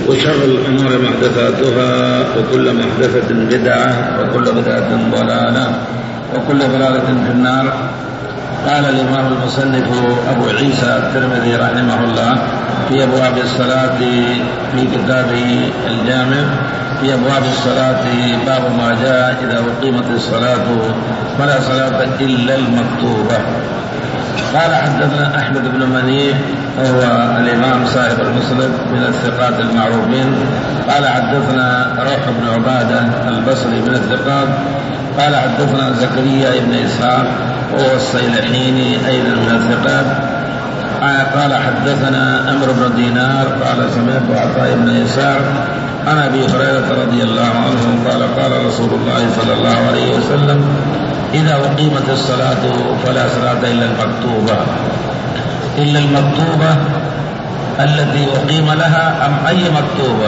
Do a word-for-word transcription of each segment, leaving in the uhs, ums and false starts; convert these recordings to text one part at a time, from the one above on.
وشر الأمور محدثاتها وكل محدثة بدعة وكل بدعة ضلالة وكل ضلالة في النار. قال الإمام المصنف أبو عيسى الترمذي رحمه الله في أبواب الصلاة في كتابه الجامع في أبواب الصلاة باب ما جاء إذا أقيمت الصلاة فلا صلاة إلا المكتوبة. قال حدثنا أحمد بن منيع وهو الإمام صاحب المسند من الثقات المعروفين. قال حدثنا روح بن عبادة البصري من الثقات. قال حدثنا زكريا بن إسحاق وهو الصيلحيني أيضا من الثقات. قال حدثنا أمر بن دينار قال سمعت عطاء بن يسار عن أبي هريرة رضي الله عنه قال قال رسول الله صلى الله عليه وسلم إذا أقيمت الصلاة فلا صلاة إلا المكتوبة. إلا المكتوبة التي أقيم لها أم أي مكتوبة؟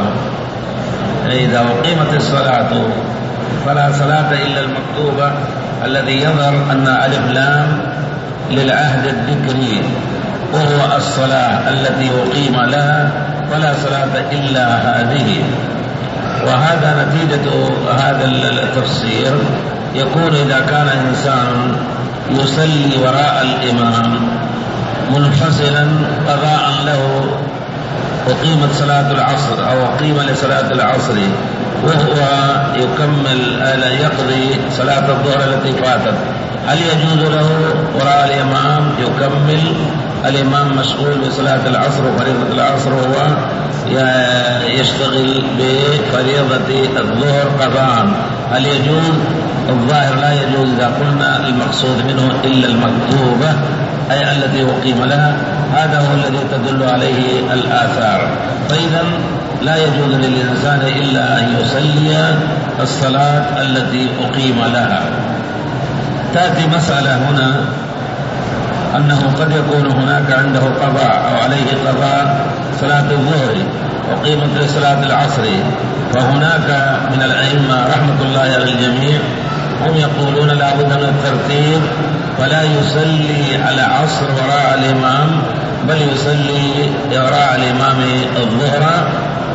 إذا أقيمت الصلاة فلا صلاة إلا المكتوبة الذي يظهر أن ألف لام للعهد الذكري وهو الصلاة التي أقيم لها فلا صلاة إلا هذه. وهذا نتيجة هذا التفسير يكون إذا كان إنسان يصلي وراء الإمام منفصلا قضاء له أقيمت صلاة العصر أو أقيم لصلاة العصر وهو يكمل يقضي صلاة الظهر التي فاتت، هل يجوز له وراء الإمام يكمل؟ الإمام مشغول بصلاة العصر وفريضة العصر وهو يشتغل بفريضة الظهر قضاء، هل يجوز؟ الظاهر لا يجوز إذا قلنا المقصود منه إلا المكتوبة أي التي أقيم لها. هذا هو الذي تدل عليه الآثار. فإذا لا يجوز للإنسان إلا أن يصلي الصلاة التي أقيم لها. تأتي مسألة هنا أنه قد يكون هناك عنده قضاء أو عليه قضاء صلاة الظهر وقيمة لصلاة العصر، فهناك من الأئمة رحمة الله على الجميع هم يقولون لا بد من الترتيب، فلا يصلي على عصر وراء الإمام بل يصلي وراء الإمام الظهر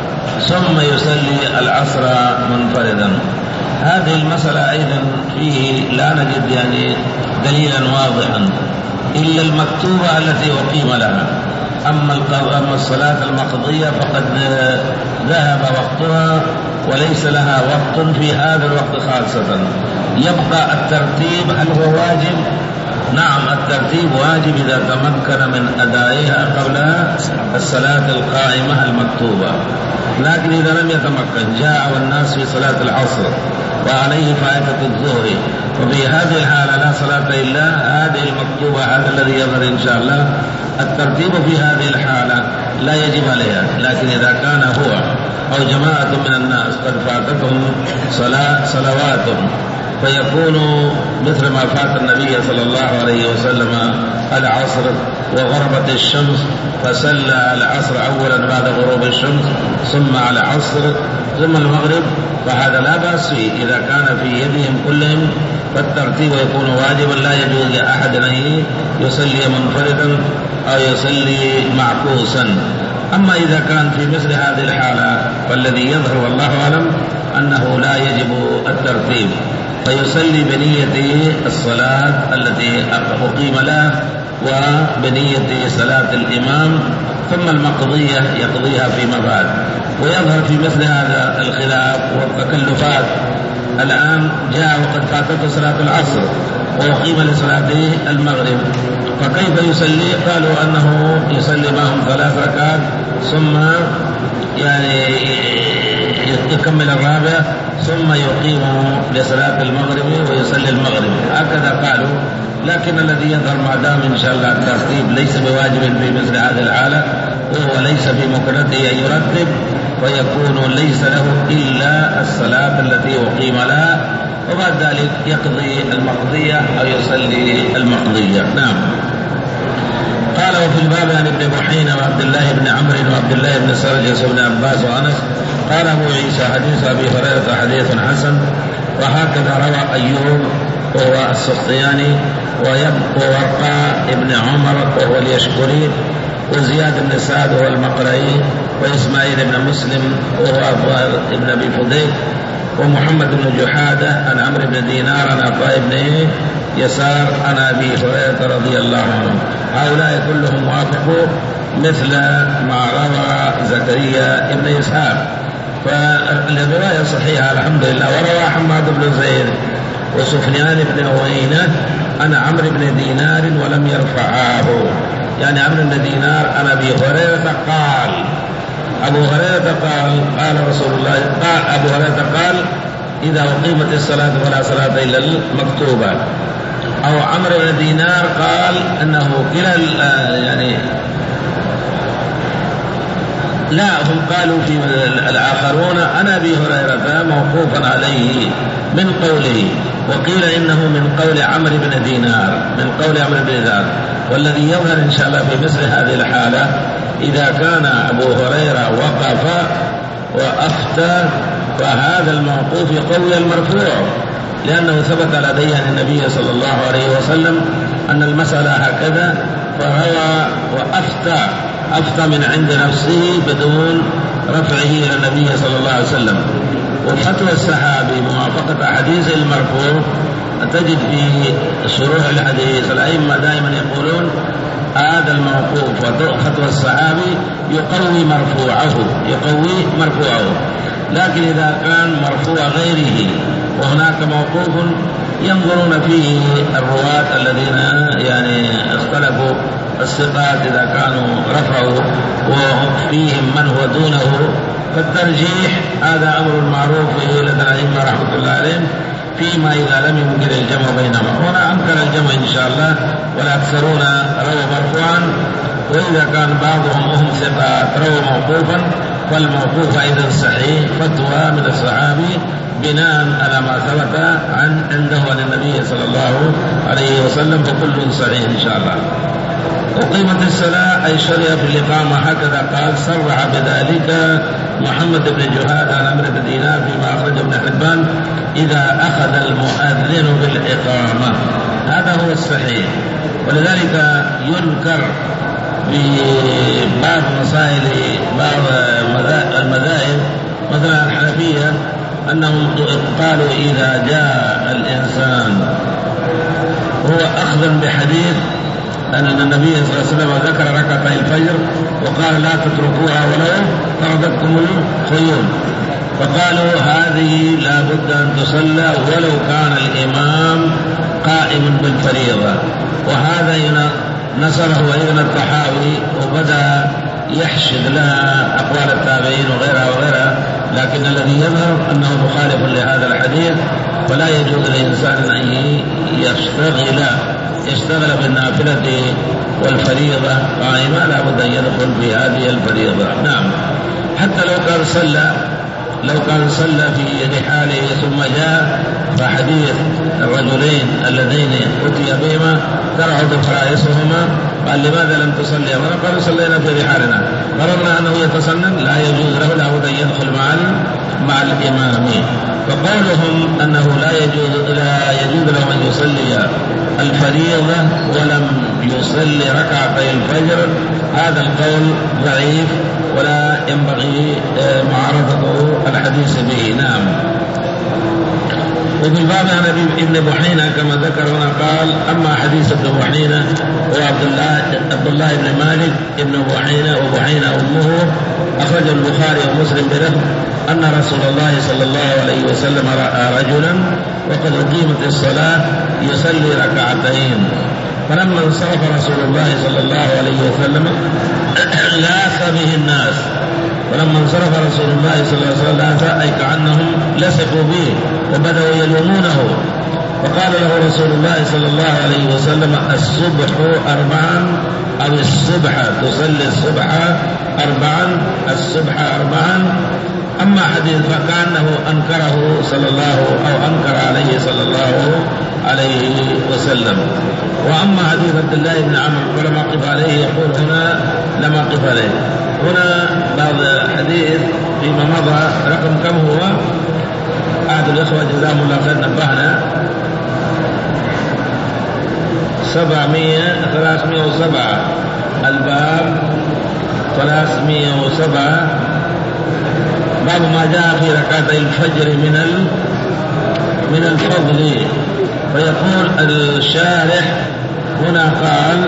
ثم يصلي العصر منفردا. هذه المسألة أيضا فيه لا نجد يعني دليلا واضحا إلا المكتوبة التي أقيم لها. أما أما الصلاة المقضية فقد ذهب وقتها وليس لها وقت في هذا الوقت خاصة. يبقى الترتيب، هل هو واجب؟ نعم الترتيب واجب إذا تمكن من أدائها قبل الصلاة القائمة المكتوبة، لكن إذا لم يتمكن جاء والناس في صلاة العصر وعليه فائدة الظهر، وفي هذه الحالة لا صلاة إلا هذه المكتوبة. هذا الذي يظهر إن شاء الله. الترتيب في هذه الحالة لا يجب عليها، لكن إذا كان هو أو جماعة من الناس قد فاتتهم صلاة صلوات فيكون مثل ما فات النبي صلى الله عليه وسلم العصر وغربت الشمس فصلى العصر أولا بعد غروب الشمس ثم على العصر ثم المغرب، فهذا لا بأس فيه إذا كان في يدهم كلهم، فالترتيب يكون واجبا لا يجوز لأحد أن يصلي منفردا أو يصلي معكوسا. أما إذا كان في مثل هذه الحالة فالذي يظهر والله أعلم أنه لا يجب الترتيب، فيصلي بنية الصلاة التي أقيم له وبنية صلاة الإمام ثم المقضية يقضيها فيما بعد. ويظهر في مثل هذا الخلاف والتكلفات الآن جاء وقد فاتته صلاة العصر وأقيم لصلاته المغرب، فكيف يصلي؟ قالوا أنه يصلي معهم ثلاث ركعات ثم يعني يكمل الرابع ثم يقيم لصلاة المغرب ويصلي المغرب، هكذا قالوا. لكن الذي يظهر ما دام إن شاء الله الترتيب ليس بواجب في مثل هذه الحالة وهو ليس في مكنته أن يرتب، ويكون ليس له إلا الصلاة التي أقيم لها، وبعد ذلك يقضي المقضية أو يصلي المقضية. نعم. قال وفي الباب عن ابن بحينة وعبد الله بن عمرو وعبد الله بن سرجس وابن عباس وأنس. قال أبو عيسى حديث أبي هريرة حديث حسن، وهكذا روى أيوب وهو السختياني وورقاء ابن عمر وهو اليشكري وزياد بن سعد وهو المقرئي وإسماعيل بن مسلم وهو الظاهر بن أبي فضيل، ومحمد بن جحادة عن عمرو بن دينار عن عطاء بن يسار عن أبي هريرة رضي الله عنه. هؤلاء كلهم وافقوا مثل ما روى زكريا بن إسحاق، فالرواية صحيحة الحمد لله. وروى حماد بن زيد وسفيان بن عيينة عن عمرو بن دينار ولم يرفعاه، يعني عمرو بن دينار عن أبي هريرة قال، أبو هريرة قال قال رسول الله قال أبو هريرة قال إذا أقيمت الصلاة فلا صلاة إلا المكتوبة. أو عمرو بن دينار قال أنه كلا يعني لا، هم قالوا في الآخرون عن أبي هريرة موقوفا عليه من قوله، وقيل إنه من قول عمرو بن دينار من قول عمرو بن دينار. والذي يظهر إن شاء الله في مثل هذه الحالة إذا كان أبو هريرة وقف وأفتى فهذا الموقوف يقوي المرفوع، لأنه ثبت لدي عن النبي صلى الله عليه وسلم أن المسألة هكذا، فهو وأفتى أفتى من عند نفسه بدون رفعه إلى النبي صلى الله عليه وسلم. وفتوى الصحابي موافقة حديث المرفوع تجد في شروح الحديث الأئمة دائما يقولون هذا الموقوف وفتوى الصحابي يقوي مرفوعه يقوي مرفوعه لكن إذا كان مرفوع غيره وهناك موقوف ينظرون فيه الرواة الذين يعني اختلفوا الثقات إذا كانوا رفعوا وفيهم من هو دونه، فالترجيح هذا أمر معروف لدى الأئمة رحمة الله عليهم فيما إذا لم يمكن الجمع بينهما. هنا أمكن الجمع إن شاء الله والأكثرون رووا مرفوعا، وإذا كان بعضهم هم ثقات رووا موقوفا فالموقوف أيضا صحيح فتوى من الصحابي بناء على ما ثبت عن عنده عن النبي صلى الله عليه وسلم، فكل صحيح إن شاء الله. أقيمت الصلاة أي شرع في الإقامة، هكذا قال صرح بذلك محمد بن جهاد عن عمرو بن دينار فيما أخرج ابن حبان إذا أخذ المؤذن بالإقامة، هذا هو الصحيح. ولذلك ينكر في بعض مسائل بعض المذاهب مثلا الحنفية أنهم قالوا إذا جاء الإنسان هو أخذا بحديث أن النبي صلى الله عليه وسلم ذكر ركعتي الفجر وقال لا تتركوها ولو طردتكم الخيول، فقالوا هذه لا بد أن تصلى ولو كان الإمام قائما بالفريضة. وهذا نصره أيضا الطحاوي وبدأ يحشد لها أقوال التابعين وغيرها وغيرها، لكن الذي يظهر أنه مخالف لهذا الحديث، فلا يجوز للإنسان أن يشتغل يشتغل بالنافلة والفريضة قائمة، لا بد أن يدخل في هذه الفريضة. نعم، حتى لو كان صلى لو كان صلى في رحاله ثم جاء، فحديث الرجلين اللذين أتي بهما ترعد فرائسهما قال لماذا لم تصلي؟ قالوا صلينا في رحالنا، قررنا أنه يتسنن لا يجوز له لابد أن يدخل مع مع الإمام. فقولهم أنه لا يجوز لا يجوز له أن يصلي الفريضة ولم يصلي ركعتي الفجر، هذا القول ضعيف ولا ينبغي معارضة الحديث به. نعم. وفي الباب عن ابن بحينة كما ذكر هنا قال أما حديث ابن بحينة هو عبد الله عبد الله بن مالك ابن بحينة وبحينة أمه، أخرج البخاري ومسلم بلفظ أن رسول الله صلى الله عليه وسلم رأى رجلا وقد أقيمت الصلاة يصلي ركعتين، فلما انصرف رسول الله صلى الله عليه وسلم لاث به الناس، ولما انصرف رسول الله صلى الله عليه وسلم أي كأنهم لصقوا به وبدأوا يلومونه، فقال له رسول الله صلى الله عليه وسلم الصبح أربعا أو الصبح تصلي الصبح أربعا الصبح أربعا. أما حديث فكأنه أنكره صلى الله أو أنكر عليه صلى الله عليه وسلم. وأما حديث عبد الله بن عمرو ولم أقف عليه يقول هنا لم أقف عليه. هنا بعض حديث فيما مضى رقم كم هو؟ أحد الإخوة جزاهم الله خير نبهنا سبعمائة ثلاثمائة وسبعة الباب ثلاثمائة وسبعة باب ما جاء في ركعتي الفجر من من الفضل. فيقول الشارح هنا قال: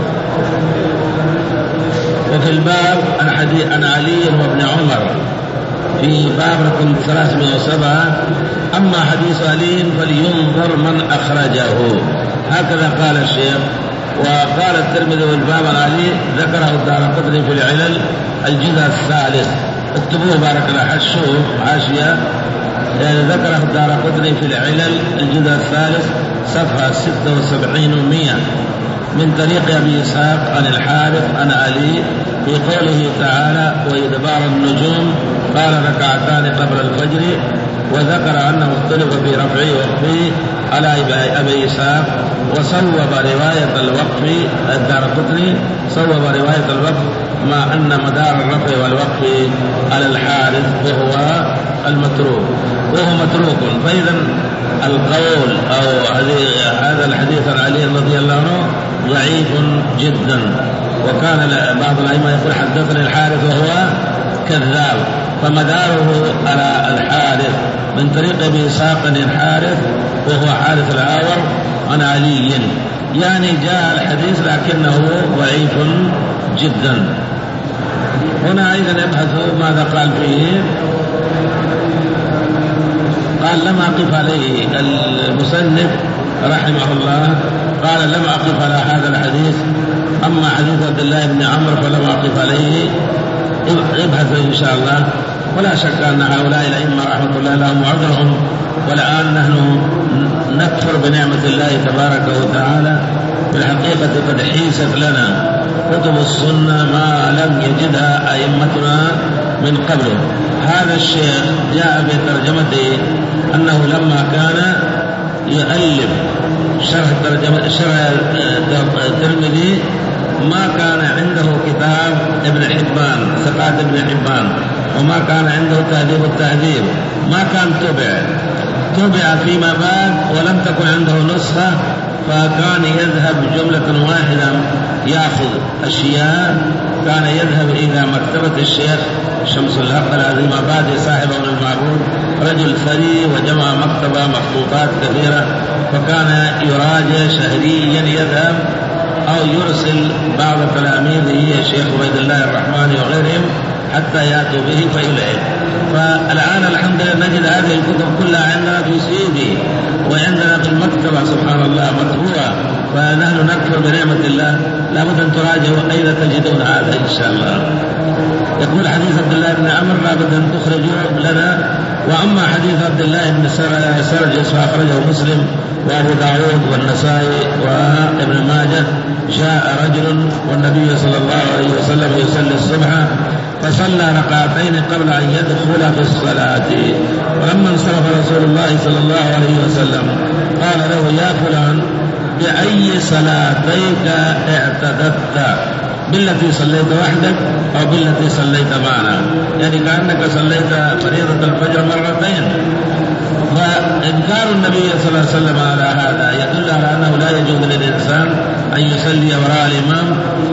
وفي الباب عن حديث عن علي وابن عمر في باب رقم ثلاثمائة وسبعة: أما حديث علي فلينظر من أخرجه. هكذا قال الشيخ. وقال الترمذي والباب عن علي ذكره الدارقطني في العلل الجزء الثالث. اكتبوه بارك الله. حشوه عاشية يعني ذكره الدارقطني في العلل الجزء الثالث صفحة ستة وسبعين ومئة من طريق أبي إسحاق عن الحارث عن علي في قوله تعالى: وإدبار النجوم قال ركعتان قبل الفجر. وذكر أنه اختلف في رفعه ووقفه على أبي إسحاق، وصوب رواية الوقف الدارقطني صوب رواية الوقف مع أن مدار الرفع والوقف على الحارث وهو المتروك وهو متروك. فإذا القول أو هذا الحديث عن علي رضي الله عنه ضعيف جدا. وكان بعض الأئمة يقول حدثني الحارث وهو كذاب، فمداره على الحارث من طريق أبي إسحاق الحارث وهو حارث العاور عن علي، يعني جاء الحديث لكنه ضعيف جدا. هنا أيضا يبحث ماذا قال فيه. قال: لم أقف عليه المصنف رحمه الله، قال: لم أقف على هذا الحديث. أما حديث عبد الله بن عمرو فلم أقف عليه. ابحث إن شاء الله. ولا شك أن هؤلاء الأئمة رحمة الله لهم عذرهم، والآن نحن نكفر بنعمة الله تبارك وتعالى. بالحقيقة قد حيست لنا كتب السنة ما لم يجدها أئمتنا من قبله. هذا الشيخ جاء في ترجمته أنه لما كان يؤلف شرح ترجمة شرح الترمذي ما كان عنده كتاب ابن حبان ثقات ابن حبان، وما كان عنده تهذيب التهذيب، ما كان تبع تبع فيما بعد، ولم تكن عنده نسخة، فكان يذهب جملة واحدة يأخذ أشياء. كان يذهب إلى مكتبة الشيخ شمس الحق العظيم عبادي صاحبه المعبود، رجل ثري وجمع مكتبة مخطوطات كثيرة، فكان يراجع شهريا يذهب أو يرسل بعض تلاميذه الشيخ عبيد الله الرحمن وغيرهم حتى يأتوا به فيلعب. فالآن الحمد لله نجد هذه الكتب كلها عندنا في سيدي وعندنا في المكتبة سبحان الله مطبوعة، فنحن نكفر بنعمة الله. لابد أن تراجعوا أين تجدون هذا إن شاء الله. يقول حديث عبد الله بن عمرو لابد أن تخرجوا لنا. وأما حديث عبد الله بن سرجس فأخرجه مسلم وأبو داود والنسائي وابن ماجه. جاء رجل والنبي صلى الله عليه وسلم يصلي الصبح فصلى ركعتين قبل أن يدخل في الصلاة، ولما انصرف رسول الله صلى الله عليه وسلم قال له: يا فلان بأي صلاتيك اعتددت؟ بالتي صليت وحدك أو بالتي صليت معنا؟ يعني كأنك صليت فريضة الفجر مرتين. فإنكار النبي صلى الله عليه وسلم على هذا يدل على أنه لا يجوز للإنسان أن يصلي وراء الإمام،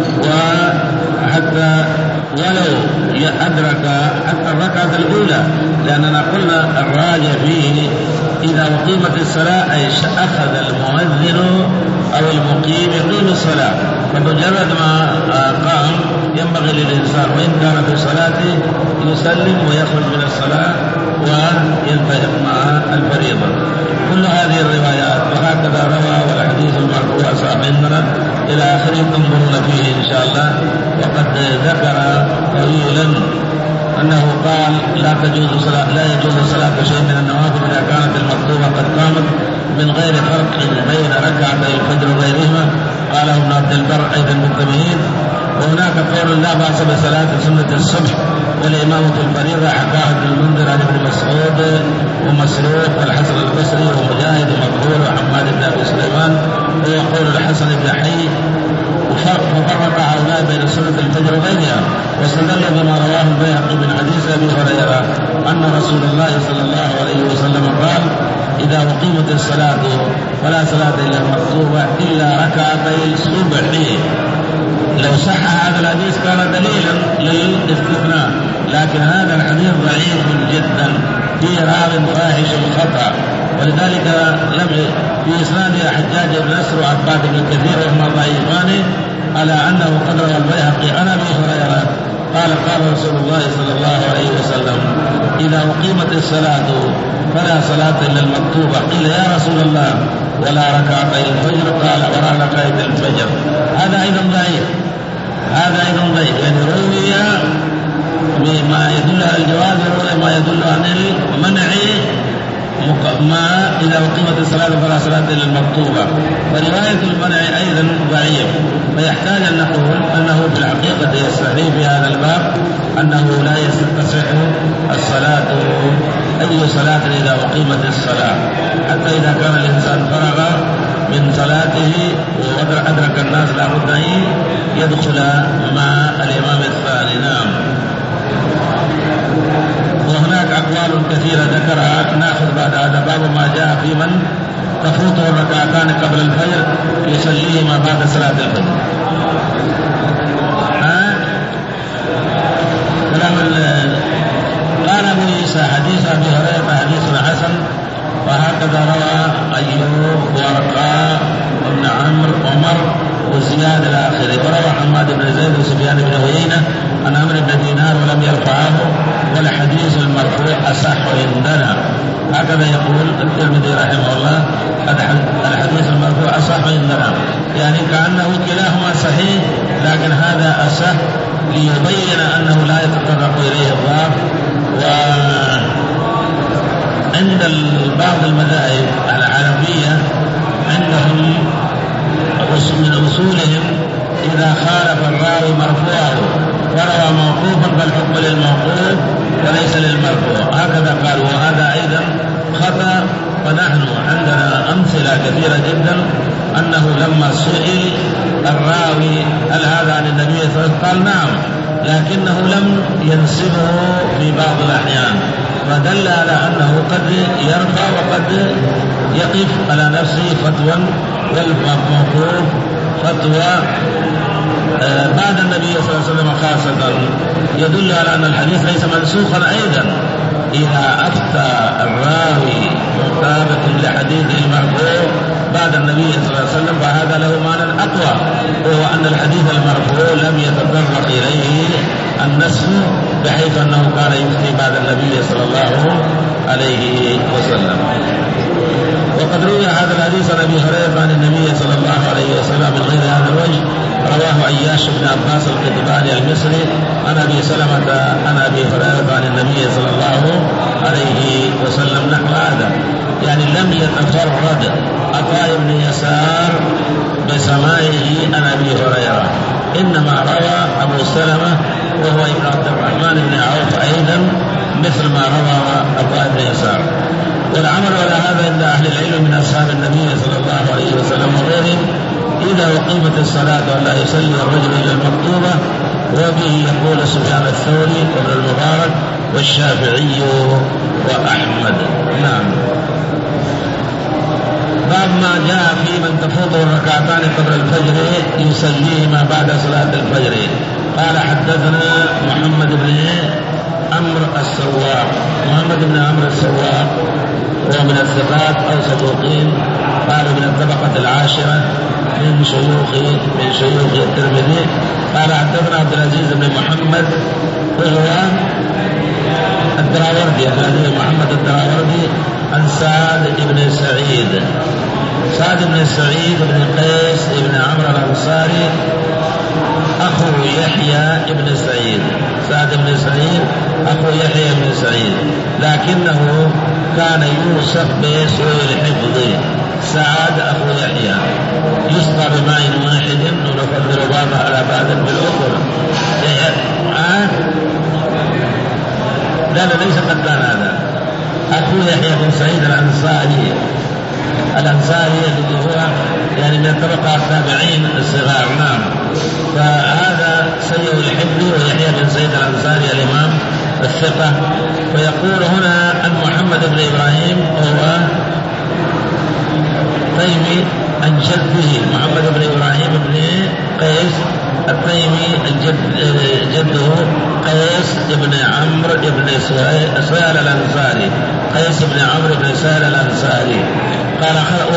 وحتى ولو أدرك حتى الركعة الأولى، لأننا قلنا الراجع فيه إذا أقيمت الصلاة أي أخذ المؤذن أو المقيم يقيم الصلاة، فمجرد ما قام ينبغي للإنسان وإن كان في صلاته يسلم ويخرج من الصلاة ويلتحق مع الفريضة. كل هذه الروايات وهكذا روى والحديث المرفوع صاحب عندنا إلى آخره تنظرون فيه إن شاء الله. وقد ذكر طويلا أنه قال: لا تجوز صلاة لا يجوز صلاة شيء من النوافل إذا كانت المكتوبة قد قامت من غير فرق بين ركعتي الفجر وغيرهما. قاله ابن عبد البر أيضا بالتمهيد. وهناك قول: لا بأس بصلاة سنة الصبح والإمام في الفريضة، حكاه ابن المنذر عن ابن مسعود ومسروق والحسن البصري ومجاهد ومقبول وحماد بن أبي سليمان، وهو قول الحسن بن حي. ففرق هؤلاء بين سنة الفجر وغيرها، واستدل بما رواه البيهقي من حديث أبي هريرة أن رسول الله صلى الله عليه وسلم قال: إذا أقيمت الصلاة فلا صلاة إلا المكتوبة إلا ركعتي الصبح. لو صح هذا الحديث كان دليلا للاستثناء، لكن هذا الحديث ضعيف جدا فيه راو فاحش الخطأ، ولذلك لم في إسناد حجاج بن نصر وعباد بن كثير وهما ضعيفان، على أنه قد روى البيهقي عن أبي هريرة قال قال رسول الله صلى الله عليه وسلم إذا أقيمت الصلاة فلا صلاة إلا المكتوبة. قيل يا رسول الله ولا ركعتي الفجر؟ قال ولا ركعتي الفجر. هذا أيضا ضعيف، هذا أيضا ضعيف، يعني روي بما يدل على الجواز وروي ما يدل عن المنع ما إذا أقيمت الصلاة فلا صلاة إلا المكتوبة، فرواية المنع أيضا ضعيف، فيحتاج أن نقول أنه في الحقيقة يستحيل في هذا الباب أنه لا تصح الصلاة أي صلاة إذا أقيمت الصلاة، حتى إذا كان الإنسان فرغ من صلاته وأدرك الناس لا بد أن يدخل مع الإمام الثاني. نعم. وهناك أقوال كثيرة ذكرها، نأخذ بعد هذا باب ما جاء في من تفوته الركعتان قبل الفجر يصليهما بعد صلاة الفجر. ها؟ كلام قال أبو عيسى حديث أبي هريرة حديث حسن، وهكذا روى أيوب ورقاء وابن عمرو وعمر وزياد الآخر، وروى حماد بن زيد وسفيان بن عيينة عن عمرو بن دينار ولم يرفعه، والحديث المرفوع أصح عندنا. هكذا يقول الترمذي رحمه الله الحديث المرفوع أصح عندنا، يعني كأنه كلاهما صحيح، لكن هذا أصح ليبين أنه لا يتطرق إليه الضعف. وعند بعض المذاهب العربية عندهم من أصولهم إذا خالف الراوي مرفوعه وروى موقوفا فالحكم للموقوف وليس للمرفوع، هكذا قالوا، وهذا أيضا خطأ. ونحن عندنا أمثلة كثيرة جدا أنه لما سئل الراوي هل هذا عن النبي صلى الله عليه وسلم قال نعم، لكنه لم ينسبه في بعض الأحيان، فدل على أنه قد يرفع وقد يقف على نفسه فتوى، والموقوف فتوى آه بعد النبي صلى الله عليه وسلم خاصة، يدل على أن الحديث ليس منسوخا أيضا. إذا أفتى الراوي مطابق لحديث المرفوع بعد النبي صلى الله عليه وسلم فهذا له معنى أقوى، وهو أن الحديث المرفوع لم يتطرق إليه النسخ بحيث أنه كان يفتي بعد النبي صلى الله عليه وسلم. وقد روي هذا الحديث عن ابي هريره عن النبي صلى الله عليه وسلم من غير هذا الوجه، رواه عياش بن عباس القطباني المصري عن ابي سلمه عن ابي هريره عن النبي صلى الله عليه وسلم نحو هذا، يعني لم يتفرد عطاء بن يسار بسماعه عن ابي هريره، انما روى ابو سلمه وهو ابن عبد الرحمن بن عوف ايضا مثل ما روى عطاء بن يسار. والعمل على هذا عند أهل العلم من أصحاب النبي صلى الله عليه وسلم وغيرهم إذا أقيمت الصلاة ولا يصلي الرجل إلى المكتوبة، وبه يقول سفيان الثوري وابن المبارك والشافعي وأحمد. نعم. باب ما جاء في من تفوته الركعتان قبل الفجر يصليهما بعد صلاة الفجر. قال حدثنا محمد بن عمرو السواق، محمد بن عمرو السواق هو من الثقات أو صدوقين، قالوا من الطبقة العاشرة من شيوخ من شيوخ الترمذي. قال حدثنا عبد العزيز بن محمد وهو الدراوردي، عبد العزيز بن محمد الدراوردي عن سعد بن سعيد، سعد بن سعيد بن قيس بن عمرو الأنصاري أخو يحيى بن سعيد، سعد بن سعيد أخو يحيى بن سعيد، لكنه كان يوصف بسوء الحفظ. سعد أخو يحيى يسقى بماء واحد ونفضل بعضها على بعض بالأخرى. آه؟ لا لا ليس قدان هذا، أخو يحيى بن سعيد الأنصاري، الأنصاري الذي هو يعني من الطبقة التابعين الصغار. نعم. فهذا سيء الحفظ ويحيى بن سعيد الأنصاري الإمام الثقة. ويقول هنا عن محمد بن إبراهيم وهو تيمي عن جده محمد بن إبراهيم بن قيس التيمي الجد جده قيس بن عمرو بن سهل الأنصاري، قيس بن عمرو بن سهل الأنصاري قال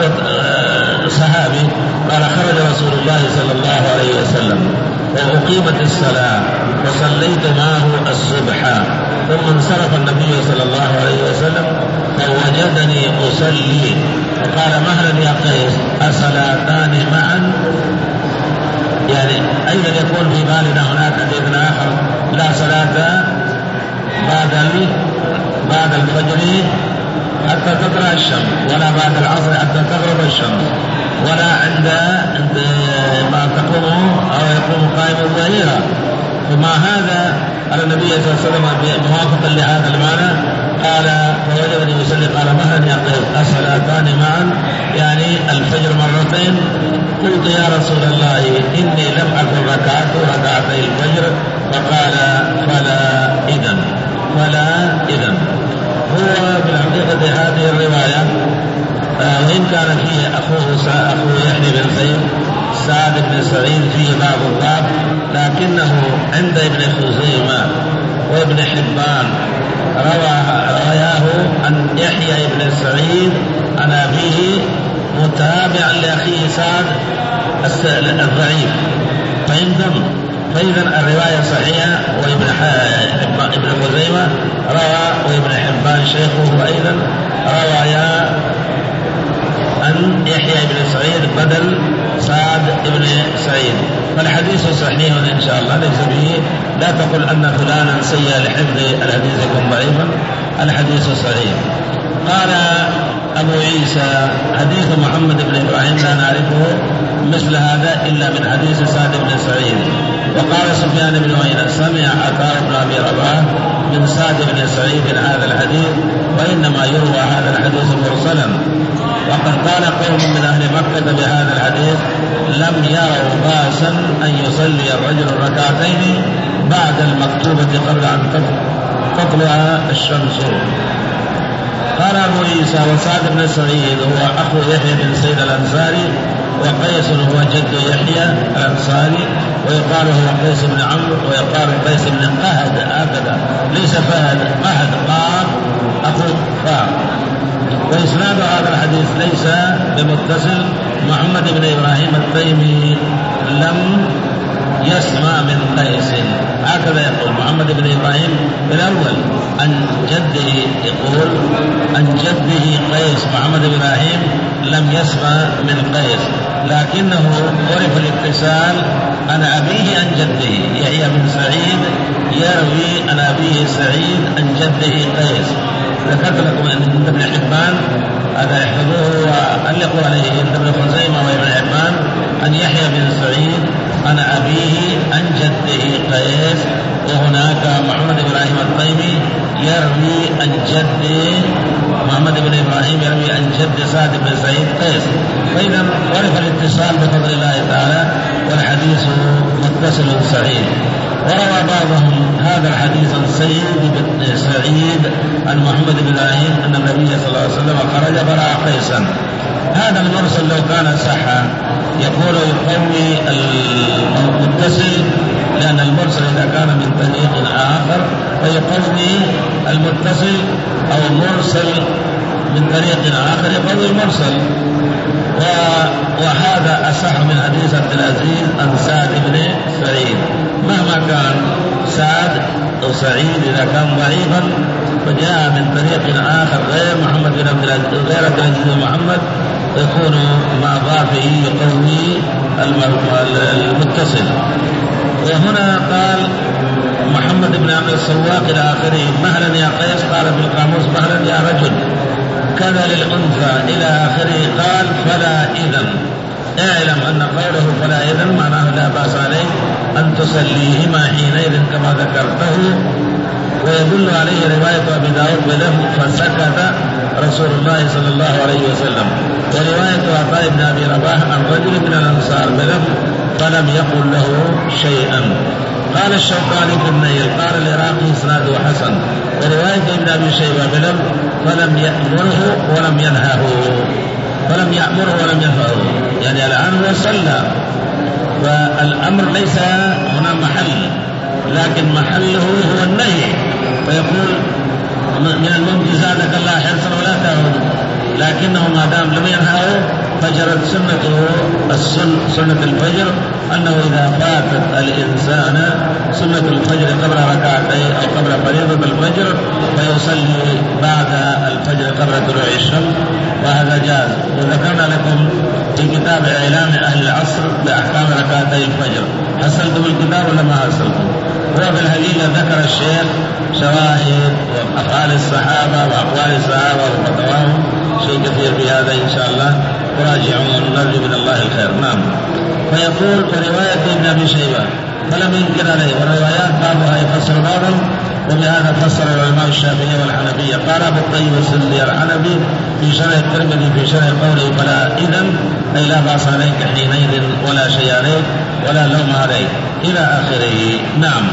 صحابي قال خرج رسول الله صلى الله عليه وسلم وأقيمت الصلاة وصليت معه الصبح، ثم انصرف النبي صلى الله عليه وسلم فوجدني أصلي وقال مهلا يا قيس أصلاتان معا؟ يعني أيضا يكون في بالنا هناك حديث آخر لا صلاة بعد بعد الفجر حتى تطلع الشمس، ولا بعد العصر حتى تغرب الشمس، ولا عند ما تقوم أو يقوم قائم الظهيرة. ومع هذا على النبي صلى الله عليه وسلم موافقا لهذا المعنى قال فوجدني يصلي قال مهلا يا قيس الصلاتان معا يعني الفجر مرتين؟ قلت يا رسول الله إني لم أكن ركعت ركعتي الفجر، فقال فلا إذن فلا إذن. هو بالحقيقة هذه الرواية آه وإن كان فيه أخوه أخوه يحيى بن زيد سعد بن سعيد فيه بعض الضعف، لكنه عند ابن خزيمة وابن حبان روى رواياه عن يحيى بن سعيد عن أبيه متابعا لأخيه سعد الضعيف فإنهم فإذا الرواية صحيحة. وابن ابن خزيمة روى وابن حبان شيخه أيضا روايا عن يحيى بن سعيد بدل سعد بن سعيد، فالحديث صحيح إن شاء الله ليس به لا تقل أن فلانا سيء لحفظ الحديث يكون ضعيفا، الحديث صحيح. قال أبو عيسى حديث محمد بن إبراهيم لا نعرفه مثل هذا إلا من حديث سعد بن سعيد. وقال سفيان بن عيينة سمع عطاء بن أبي رباح من سعد بن سعيد هذا الحديث، وإنما يروى هذا الحديث مرسلا. وقد قال قوم من أهل مكة بهذا الحديث لم يروا باسا أن يصلي الرجل ركعتين بعد المكتوبة قبل أن تطلع الشمس. قال أبو عيسى وسعد بن سعيد هو أخو يحيى بن سعيد الأنصاري، وقيس هو جد يحيى الأنصاري، ويقال هو قيس بن عمرو، ويقال قيس بن قهد هكذا ليس فهد قهد قال أخو فاء. وإسناد هذا الحديث ليس بمتصل. محمد بن إبراهيم التيمي لم يسمع من قيس، هكذا يقول محمد بن إبراهيم الأول عن جده، يقول عن جده قيس محمد بن إبراهيم لم يسمع من قيس، لكنه عرف الاتصال عن أبيه عن جده. يحيى بن سعيد يروي عن أبيه سعيد عن جده قيس. ذكرت لكم أن ابن حبان هذا يحفظوه وألقوا عليه ابن خزيمة وابن حبان عن يحيى بن سعيد عن أبيه عن جده قيس. وهناك محمد بن إبراهيم التيمي يروي عن جده محمد بن إبراهيم يروي عن جد سعد بن سعيد قيس. فإذا عرف الاتصال بفضل الله تعالى والحديث متصل صحيح. وروى بعضهم هذا الحديث عن سيد بن سعيد عن محمد بن إبراهيم أن النبي صلى الله عليه وسلم خرج فرأى قيسا. هذا المرسل لو كان صحا يقول يقوي المتصل، لأن المرسل إذا كان من طريق آخر فيقوي المتصل، أو المرسل من طريق آخر يقوي المرسل. وهذا أصح من حديث عبد العزيز عن سعد بن سعيد. مهما كان سعد أو سعيد إذا كان ضعيفا فجاء من طريق آخر غير محمد بن عبد العزيز غير عبد العزيز بن محمد يكون مع ضعفه يقوي المتصل. وهنا قال محمد بن عبد السواق إلى آخره مهلا يا قيس، قال في القاموس مهلا يا رجل، كذا للأنثى إلى آخره. قال فلا إذن، اعلم أن قوله فلا إذن معناه لا بأس عليه أن تصليهما حينئذ كما ذكرته. ويدل عليه رواية أبي داود بلفظ فسكت رسول الله صلى الله عليه وسلم، ورواية عطاء بن أبي رباح عن رجل من الأنصار بلفظ فلم يقل له شيئا. قال الشوكاني في النيل قال العراقي إسناده حسن. ورواية ابن أبي شيبة بلفظ فلم يأمره ولم ينهه، فلم يأمره ولم ينهه، يعني الآن هو صلى فالأمر ليس هنا محل، لكن محله هو النهي، فيقول من الممكن زادك الله حرصا ولا تعود، لكنه ما دام لم ينهوا فجرت سنته السن سنة الفجر، أنه إذا فاتت الإنسان سنة الفجر قبل ركعتين أو قبل فريضة الفجر فيصلي بعد الفجر قبل طلوع الشمس، وهذا جاز. وذكرنا لكم في كتاب إعلام أهل العصر بأحكام ركعتي الفجر، حصلتم الكتاب ولا ما حصلتم؟ هو في الحقيقة ذكر الشيخ شواهد وأفعال الصحابة وأقوال الصحابة وفتواهم، شيء كثير في هذا إن شاء الله، وراجعون نرجو من الله الخير. نعم. فيقول ورواية ابن أبي شيبة فلم ينكر عليه، والروايات بعضها يفسر بعضا، وبهذا فسر العلماء الشافعية والحنفية. قال أبو الطيب السلي الحنفي في شرح الترمذي في شرح قوله فلا إذن أي لا بأس عليك حينئذ ولا شيء عليك ولا لوم عليك إلى آخره. نعم.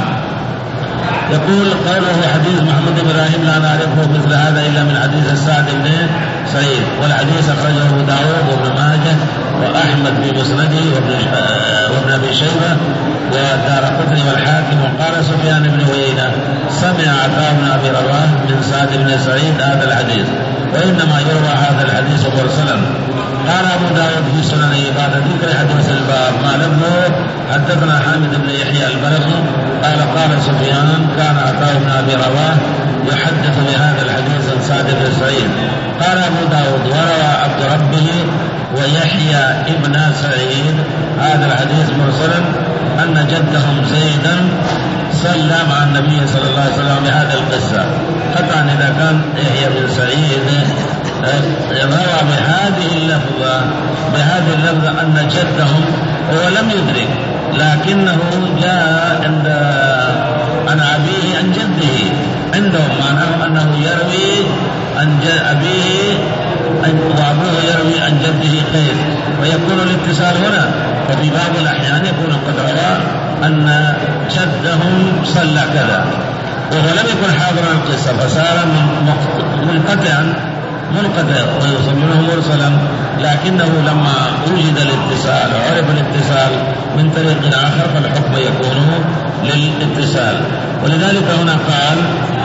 يقول قوله حديث محمد بن إبراهيم لا نعرفه مثل هذا إلا من حديث سعد بن سعيد، والحديث أخرجه أبو داود وابن ماجه وأحمد في مسنده وابن أبي شيبة والدارقطني والحاكم. وقال سفيان بن عيينة سمع عطاء بن أبي رباح من سعد بن سعيد هذا الحديث، وإنما يروى هذا الحديث مرسلا. قال أبو داود في سننه بعد ذكر حديث الباب ما لفظه حدثنا حامد بن يحيى البلخي قال قال سفيان كان عطاء بن أبي رباح يحدث بهذا الحديث عن سعد بن سعيد. قال أبو داود وروى عبد ربه ويحيى ابن سعيد هذا الحديث مرسلا أن جدهم زيدا صلى مع النبي صلى الله عليه وسلم بهذا القصة. قطعا إذا كان يحيى بن سعيد روى بهذه اللفظة بهذه اللفظة أن جدهم هو لم يدرك، لكنه جاء عند عن أبيه عن جده عندهم، معناه أنه يروي عن أبيه وأبوه يروي عن جده قيس، ويكون الاتصال هنا. وفي بعض الأحيان يكون قد روى أن جدهم صلى كذا وهو لم يكن حاضرا القصة فصار منقطعا منقطع ويسمونه مرسلا، لكنه لما وجد الاتصال وعرف الاتصال من طريق آخر فالحكم يكون للاتصال. ولذلك هنا قال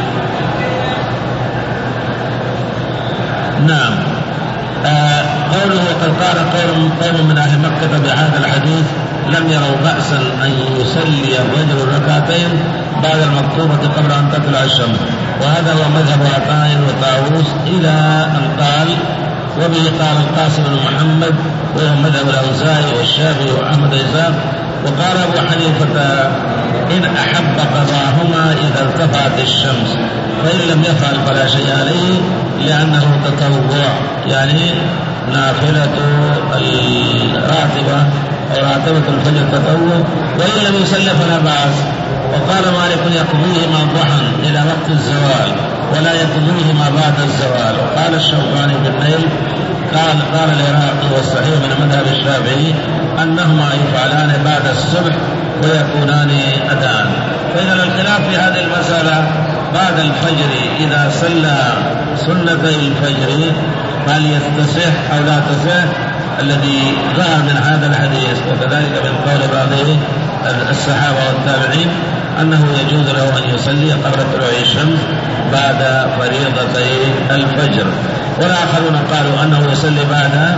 نعم آه قوله وقد قال قوم قوم من أهل مكة بهذا الحديث لم يروا بأسا أن يصلي الرجل ركعتين بعد المكتوبة قبل أن تطلع الشمس، وهذا هو مذهب عطاء وطاووس إلى أن قال وبه قال القاسم بن محمد وهو مذهب الأوزاعي والشافعي وأحمد إسحاق. وقال أبو حنيفة إن أحب قضاهما إذا ارتفعت الشمس، فإن لم يفعل فلا شيء عليه لأنه تطوع، يعني نافلة الراتبة أو راتبة الفجر تطوع، وإن لم يصلي فلا بأس. وقال مالك يقضيهما ضحى إلى وقت الزوال ولا يقضيهما بعد الزوال. وقال الشوكاني بالليل قال قال العراقي والصحيح من مذهب الشافعي أنهما يفعلان بعد الصبح ويكونان أداء. فإذا الخلاف في هذه المسألة بعد الفجر إذا صلى سنتي الفجر هل يستصح أو لا تصح، الذي ظهر من هذا الحديث وكذلك من قول بعض الصحابة والتابعين أنه يجوز له أن يصلي قبل طلوع الشمس بعد فريضتي الفجر. والآخرون قالوا أنه يصلي بعد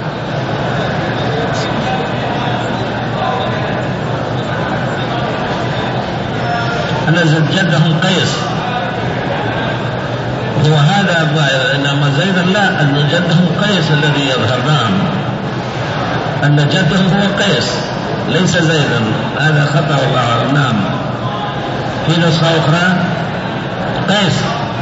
أن جدهم قيس، هو هذا الظاهر، إنما زيدا لا، أن جدهم قيس الذي يظهر. نعم أن جدهم هو قيس ليس زيدا، هذا خطأ والله أعلم. نعم في نسخة أخرى قيس،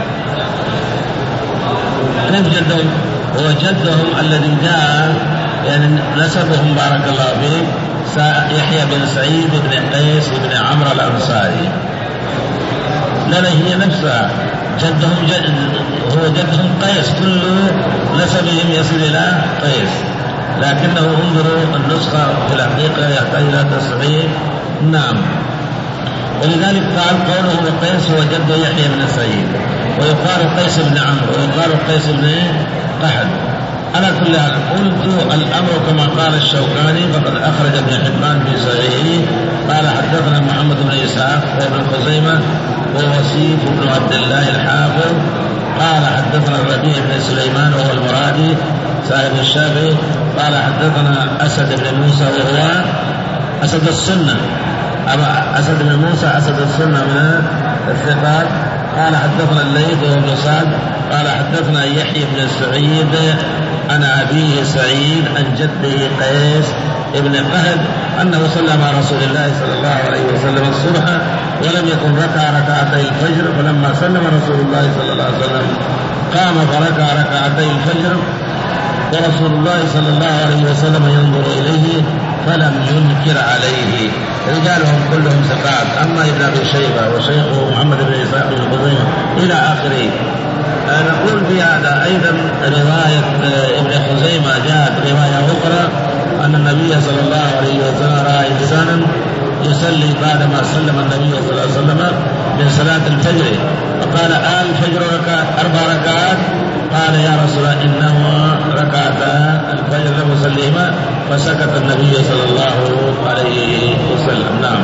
كيف جدهم؟ هو جدهم الذي جاء يعني نسبهم بارك الله فيه يحيى بن سعيد بن قيس بن عمرو الأنصاري. لا لا هي نفسها جدهم جد هو جدهم قيس، كل نسبهم يصل إلى قيس، لكنه انظروا النسخة في الحقيقة يحتاج إلى تصحيح. نعم ولذلك قال قوله وقيس هو جد يحيى بن سعيد، ويقال قيس بن عمرو، ويقال قيس بن قحد. على كل حال قلت الأمر كما قال الشوكاني فقد أخرج ابن حبان في صحيحه قال حدثنا محمد بن إسحاق وابن خزيمة ووصيف بن عبد الله الحافظ قال حدثنا الربيع بن سليمان وهو المرادي صاحب الشافعي قال حدثنا أسد بن موسى وهو أسد السنة أبا أسد بن موسى أسد السنة من الثقات قال حدثنا الليث وهو ابن سعد قال حدثنا يحيى بن سعيد عن أبيه سعيد عن جده قيس ابن قهد أنه صلى مع رسول الله صلى الله عليه وسلم الصبح ولم يكن ركع ركعتي الفجر فلما سلم رسول الله صلى الله عليه وسلم قام فركع ركعتي الفجر ورسول الله صلى الله عليه وسلم ينظر إليه فلم ينكر عليه. رجالهم كلهم ثقات أما ابن أبي شيبة وشيخه محمد بن إسحاق بن خزيمة إلى آخره. نقول في هذا أيضا رواية ابن خزيمة جاءت رواية أخرى أن النبي صلى الله عليه وسلم رأى إنسانا يصلي بعدما سلم النبي صلى الله عليه وسلم من صلاة الفجر فقال آل الفجر ركعت أربع ركعات قال يا رسول الله إنه ركعتا الفجر لم يصليهما فسكت النبي صلى الله عليه وسلم. نعم.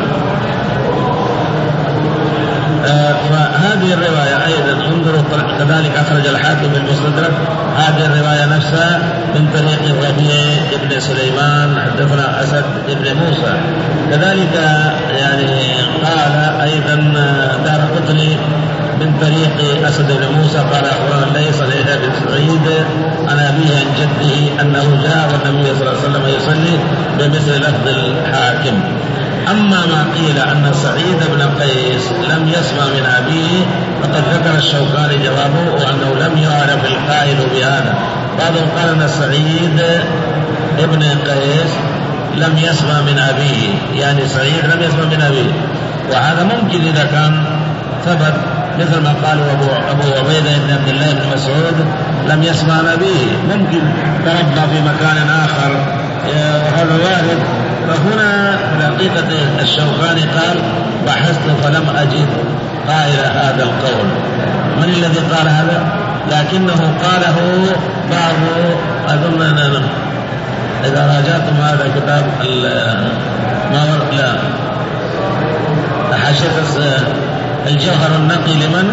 آه فهذه الرواية أيضا انظروا كذلك أخرج الحاكم بالمستدرك هذه الرواية نفسها من طريق الربيع بن سليمان حدثنا أسد بن موسى. كذلك يعني قال أيضا دارقطني من طريق أسد بن موسى قال أخبرنا ليس ليس بن سعيد عن أبيه عن جده أنه جاء والنبي صلى الله عليه وسلم يصلي بمثل لفظ الحاكم. أما ما قيل أن سعيد بن قيس لم يسمع من أبيه فقد ذكر الشوكاني جوابه وأنه لم يعرف القائل بهذا. بعضهم قال أن سعيد ابن قيس لم يسمع من أبيه يعني سعيد لم يسمع من أبيه وهذا ممكن إذا كان ثبت مثل ما قال أبو, أبو عبيدة بن عبد الله بن مسعود لم يسمع من أبيه ممكن تربى في مكان آخر وهذا وارد. فهنا في حقيقة الشوكاني قال بحثت فلم أجد قائل هذا القول. من الذي قال هذا؟ لكنه قاله بعض أظن أنا إذا راجعتم هذا كتاب ما لا حاشية الجوهر النقي لمن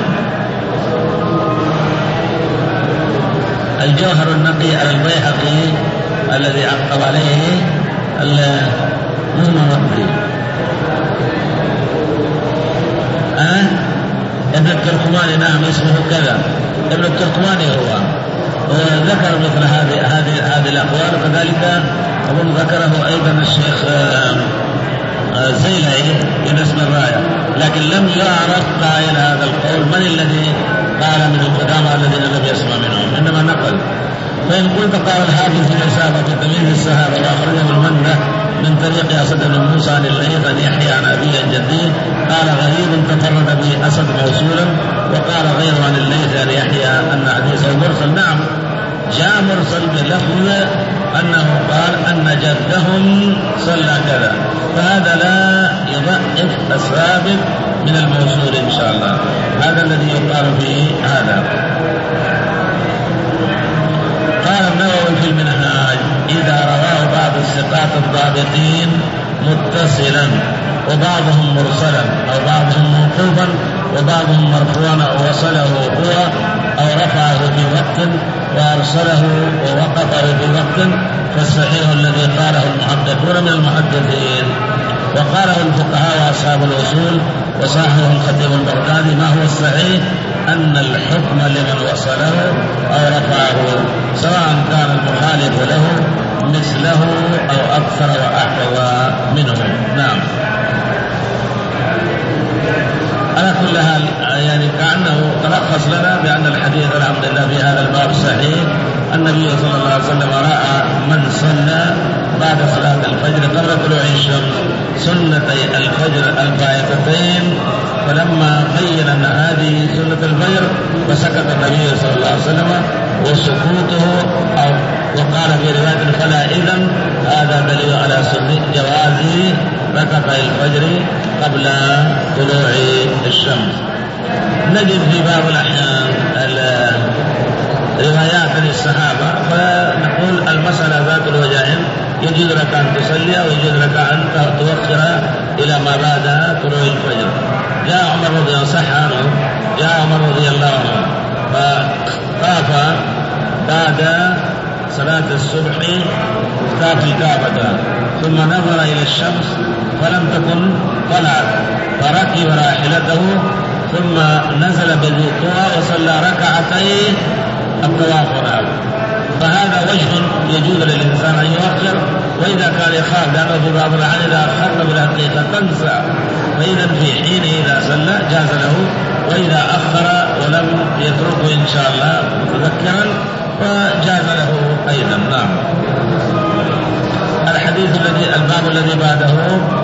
الجوهر النقي على البيهقي الذي عقب عليه مو مرضي أه؟ ابن التركماني نعم اسمه كذا ابن التركماني هو وذكر مثل هذه هذه هذه الأقوال وكذلك أظن ذكره أيضا الشيخ زيلعي باسم الراية لكن لم يعرف قائل هذا القول من الذي قال من القدامى الذين لم يسمع منهم إنما نقل. فإن قلت قال الحافظ في الإصابة في تمييز الصحابة وأخرجه المندة من طريق أسد بن موسى عن الليث عن يحيى عن أبيه عن جده قال غريب تفرد به أسد موصولا وقال غير عن الليث عن يحيى أن حديثه مرسل. نعم جاء مرسل بلفظ أنه قال أن جدهم صلى كذا فهذا لا يضعف الثابت من الموصول إن شاء الله. هذا الذي يقال فيه هذا. قال النووي في المنهاج إذا رواه بعض الثقات الضابطين متصلا وبعضهم مرسلا أو بعضهم موقوفا وبعضهم مرفوعا أو وصله هو أو رفعه في وقت وأرسله ووقفه في وقت فالصحيح الذي قاله المحققون من المحدثين وقاله الفقهاء وأصحاب الأصول وصاحبه الخطيب البغدادي ما هو الصحيح أن الحكم لمن وصله أو رفعه سواء كان المخالف له مثله أو أكثر وأحفظ منه. نعم. على كل حال يعني كأنه تلخص لنا بأن الحديث الحمد لله في هذا الباب صحيح. النبي صلى الله عليه وسلم رأى من صلى بعد صلاة الفجر قبل طلوع الشمس سنتي الفجر الفائتتين فلما بين أن هذه سنة الفجر فسكت النبي صلى الله عليه وسلم وسكوته أو وقال في رواية فلا إذن هذا دليل على سنة جواز ركعتي الفجر قبل طلوع الشمس. نجد في بعض الأحيان روايات للصحابة فنقول عمر رضي الله عنه صح عنه جاء عمر رضي الله عنه فطاف بعد صلاة الصبح طاف الكعبة ثم نظر إلى الشمس فلم تكن طلعت فركب راحلته ثم نزل بذي قوى وصلى ركعتي الطواف هذا. فهذا وجه يجوز للإنسان أن يؤخر، وإذا كان يخاف لأنه في بعض الأحيان إذا أخرت بالحقيقة تنسى، فإذا في حين إذا صلى جاز له، وإذا أخر ولم يتركه إن شاء الله متذكرا فجاز له أيضا. نعم. الحديث الذي الباب الذي بعده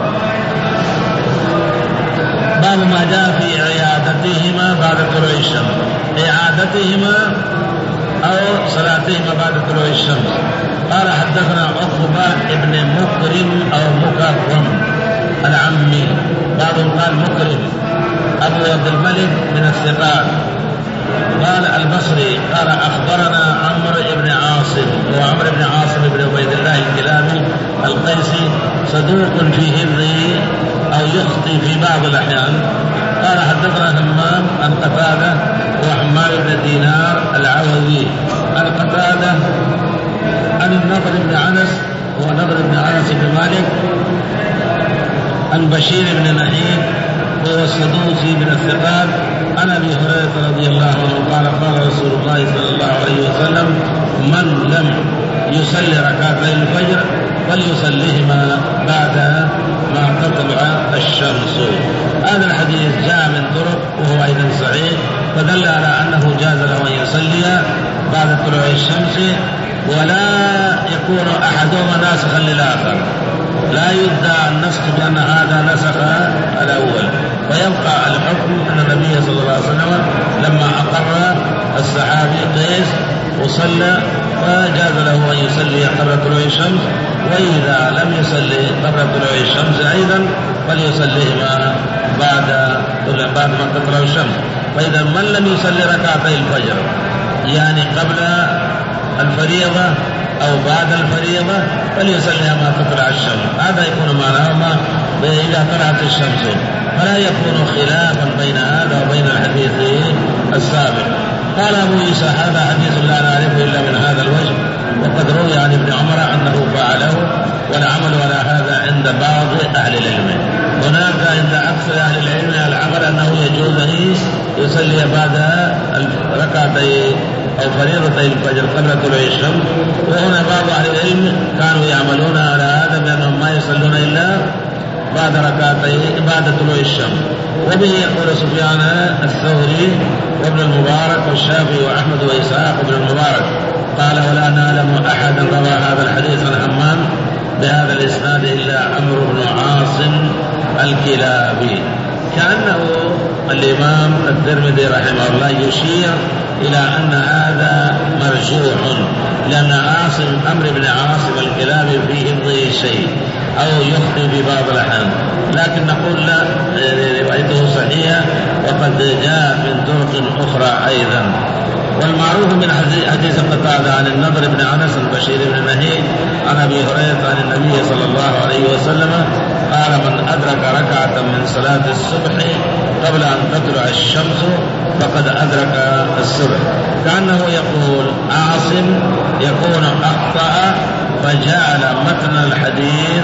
باب ما جاء في عيادتهما بعد طلوع الشمس، إعادتهما أو صلاتهما بعد طلوع الشمس. قال حدثنا عقبة ابن مكرم أو مكرم العمي، بعضهم قال مكرم، أبو عبد الملك من الثقات. قال البصري قال أخبرنا عمرو بن عاصم، وعمرو بن عاصم بن عبيد الله الكلابي القيسي صدوق في حفظه أو يخطي في بعض الأحيان. قال حدثنا همام عن قتادة وحماد بن دينار العوذي عن قتادة عن النضر بن أنس ونضر بن أنس بن مالك عن بشير بن نهيد وهو السدوسي من الثقات عن أبي هريرة رضي الله عنه قال قال رسول الله صلى الله عليه وسلم من لم يصلي ركعتي الفجر فليصليهما بعد ما تطلع الشمس. هذا الحديث جاء من طرق وهو أيضا صحيح، فدل على أنه جاز له أن يصلي بعد طلوع الشمس، ولا يكون أحدهما ناسخا للآخر، لا يدعى النسخ بأن هذا نسخ الأول، فيبقى الحكم أن النبي صلى الله عليه وسلم لما أقر الصحابي قيس وصلى فجاز له أن يصلي قبل طلوع الشمس، وإذا لم يصلي قبل طلوع الشمس أيضا فليصليهما بعد بعد ما تطلع الشمس. فإذا من لم يصلي ركعتي الفجر يعني قبل الفريضة أو بعد الفريضة فليصليها ما تطلع الشمس، هذا يكون معناهما إذا طلعت الشمس، فلا يكون خلافا بين هذا وبين الحديث السابق. قال أبو عيسى هذا حديث لا نعرفه إلا من هذا الوجه، وقد روي عن ابن عمر أنه فعله، والعمل على هذا عند بعض أهل العلم. هناك عند أكثر أهل العلم العمل أنه يجوز أن يصلي بعد ركعتي أو فريضتي الفجر قبل طلوع الشمس، وهنا بعض أهل العلم كانوا يعملون على هذا بأنهم ما يصلون إلا بعد ركعتي بعد طلوع الشمس. وبه يقول سفيان الثوري وابن المبارك والشافعي وأحمد وإسحاق وابن المبارك قال ولا نعلم أحدا روى هذا الحديث عن همام بهذا الإسناد إلا عمرو بن عاصم الكلابي. كأنه الإمام الترمذي رحمه الله يشير إلى أن هذا مرجوح، لأن عاصم عمرو بن عاصم الكلابي فيه حفظه شيء أو يخطئ في بعض الأحيان، لكن نقول لا، روايته صحيحة وقد جاء من طرق أخرى أيضا. والمعروف من حديث قتادة عن النضر بن أنس البشير بن نهيد عن أبي هريرة عن النبي صلى الله عليه وسلم قال من أدرك ركعة من صلاة الصبح قبل أن تطلع الشمس فقد أدرك الصبح. كأنه يقول عاصم يكون أخطأ فجعل متن الحديث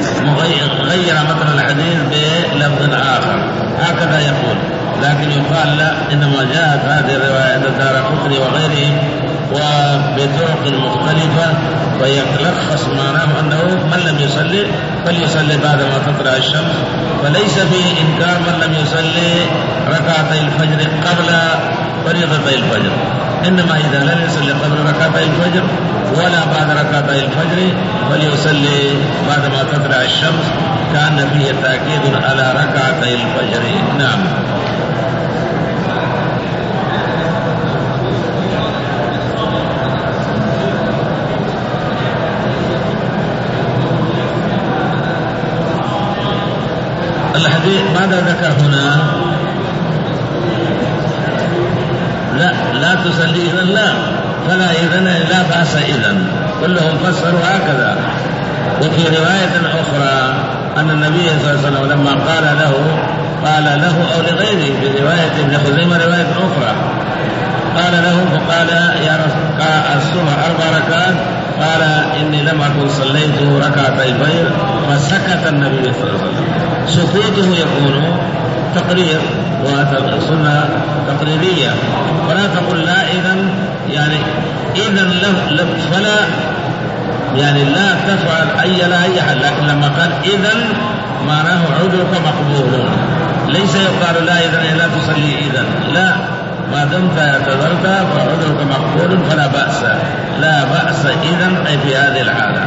غير متن الحديث بلفظ آخر، هكذا يقول، لكن يقال لا، إنما جاءت هذه الرواية الدارقطني وغيره وبطرق مختلفة، فيتلخص معناه أنه من لم يصلي فليصلي بعد ما تطلع الشمس، فليس فيه إنكار من لم يصلي ركعتي الفجر قبل فريضتي الفجر، إنما إذا لم يصلي قبل ركعتي الفجر ولا بعد ركعتي الفجر فليصلي بعد ما تطلع الشمس، كان فيه تأكيد على ركعتي الفجر. نعم. الحديث ماذا ذكر هنا؟ لا لا تصلي إذن، لا فلا إذن لا بأس إذن، كلهم فسروا هكذا. وفي رواية أخرى أن النبي صلى الله عليه وسلم لما قال له قال له أو لغيره برواية ابن خزيمة رواية أخرى، قال له فقال يا رسول الصبح أربع ركعات، قال إني لم أكن صليت ركعتي الفجر، فسكت النبي صلى الله عليه وسلم. سكوته يكون تقرير وسنة تقريرية، ولا تقول لا إذن يعني إذن فلا يعني لا تفعل أي لا أي حل، لكن لما قال إذن معناه عذرك مقبول، ليس يقال لا إذن لا تصلي إذن، لا، ما دمت اعتذرت فعذرك مقبول فلا بأس، لا بأس إذن أي في هذه الحالة.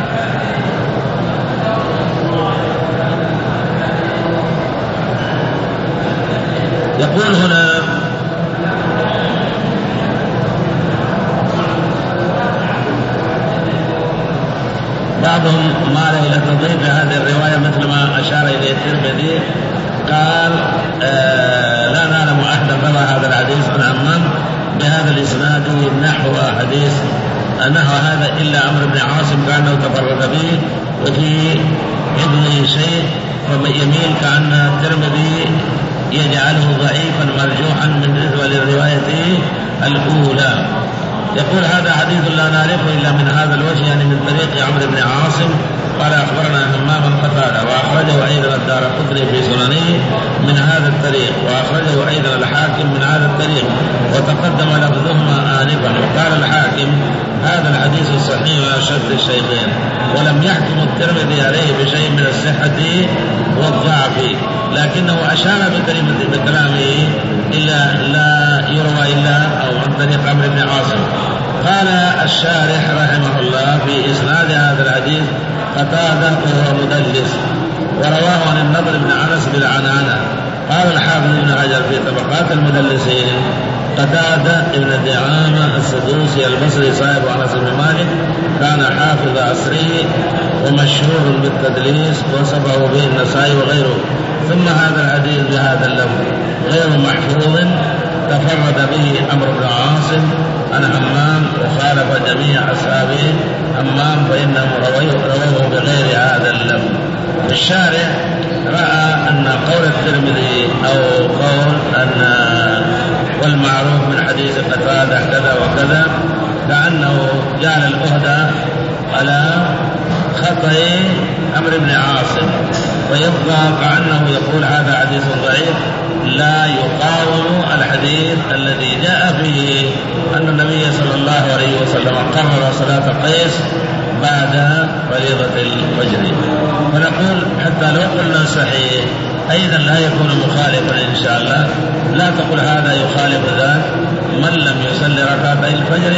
يقول هنا بعضهم مال إلى تضعيف هذه الرواية مثل ما أشار إليه الترمذي، قال آه لا نعلم أحدا روى هذا الحديث عن همام بهذا الإسناد نحو حديث نحو هذا إلا عمرو بن عاصم كأنه تفرد به وفي ابنه شيء، فيميل كأن الترمذي يجعله ضعيفا مرجوحا بالنسبة للرواية الأولى. يقول هذا حديث لا نعرفه إلا من هذا الوجه، يعني من طريق عمرو بن عاصم قال أخبرنا همام قتادة، وأخرجه أيضا الدارقطني في سننه من هذا الطريق، وأخرجه أيضا الحاكم من هذا الطريق، وتقدم لفظهما آنفا. وقال الحاكم هذا الحديث صحيح وأشد الشيخين، ولم يحكم الترمذي عليه بشيء من الصحة والضعف، لكنه أشار بكلمة بكلامه إلا لا يروى إلا أو عن طريق عمرو بن عاصم. قال الشارح رحمه الله في إسناد هذا الحديث قتادة وهو مدلس، ورواه عن النضر بن أنس بالعنعنة. قال الحافظ ابن حجر في طبقات المدلسين قتادة ابن دعامة السدوسي البصري صاحب أنس بن مالك كان حافظ عصره ومشهور بالتدليس، وصفه به النسائي وغيره. ثم هذا الحديث بهذا اللفظ غير محفوظ تفرد به عمرو بن عاصم عن همام وخالف جميع أصحابه همام، فإنهم رووه بغير هذا اللفظ. الشارع رأى أن قول الترمذي أو قول أن والمعروف من حديث قتادة كذا وكذا كأنه جعل الأهدى على خطأ عمرو بن عاصم، ويبقى كأنه يقول هذا حديث ضعيف لا يقاوم الحديث الذي جاء فيه أن النبي صلى الله عليه وسلم قرر صلاة قيس بعد فريضة الفجر. ونقول حتى لو قلنا صحيح أيضا لا يكون مخالفا إن شاء الله، لا تقول هذا يخالف ذاك، من لم يصلي ركعتي الفجر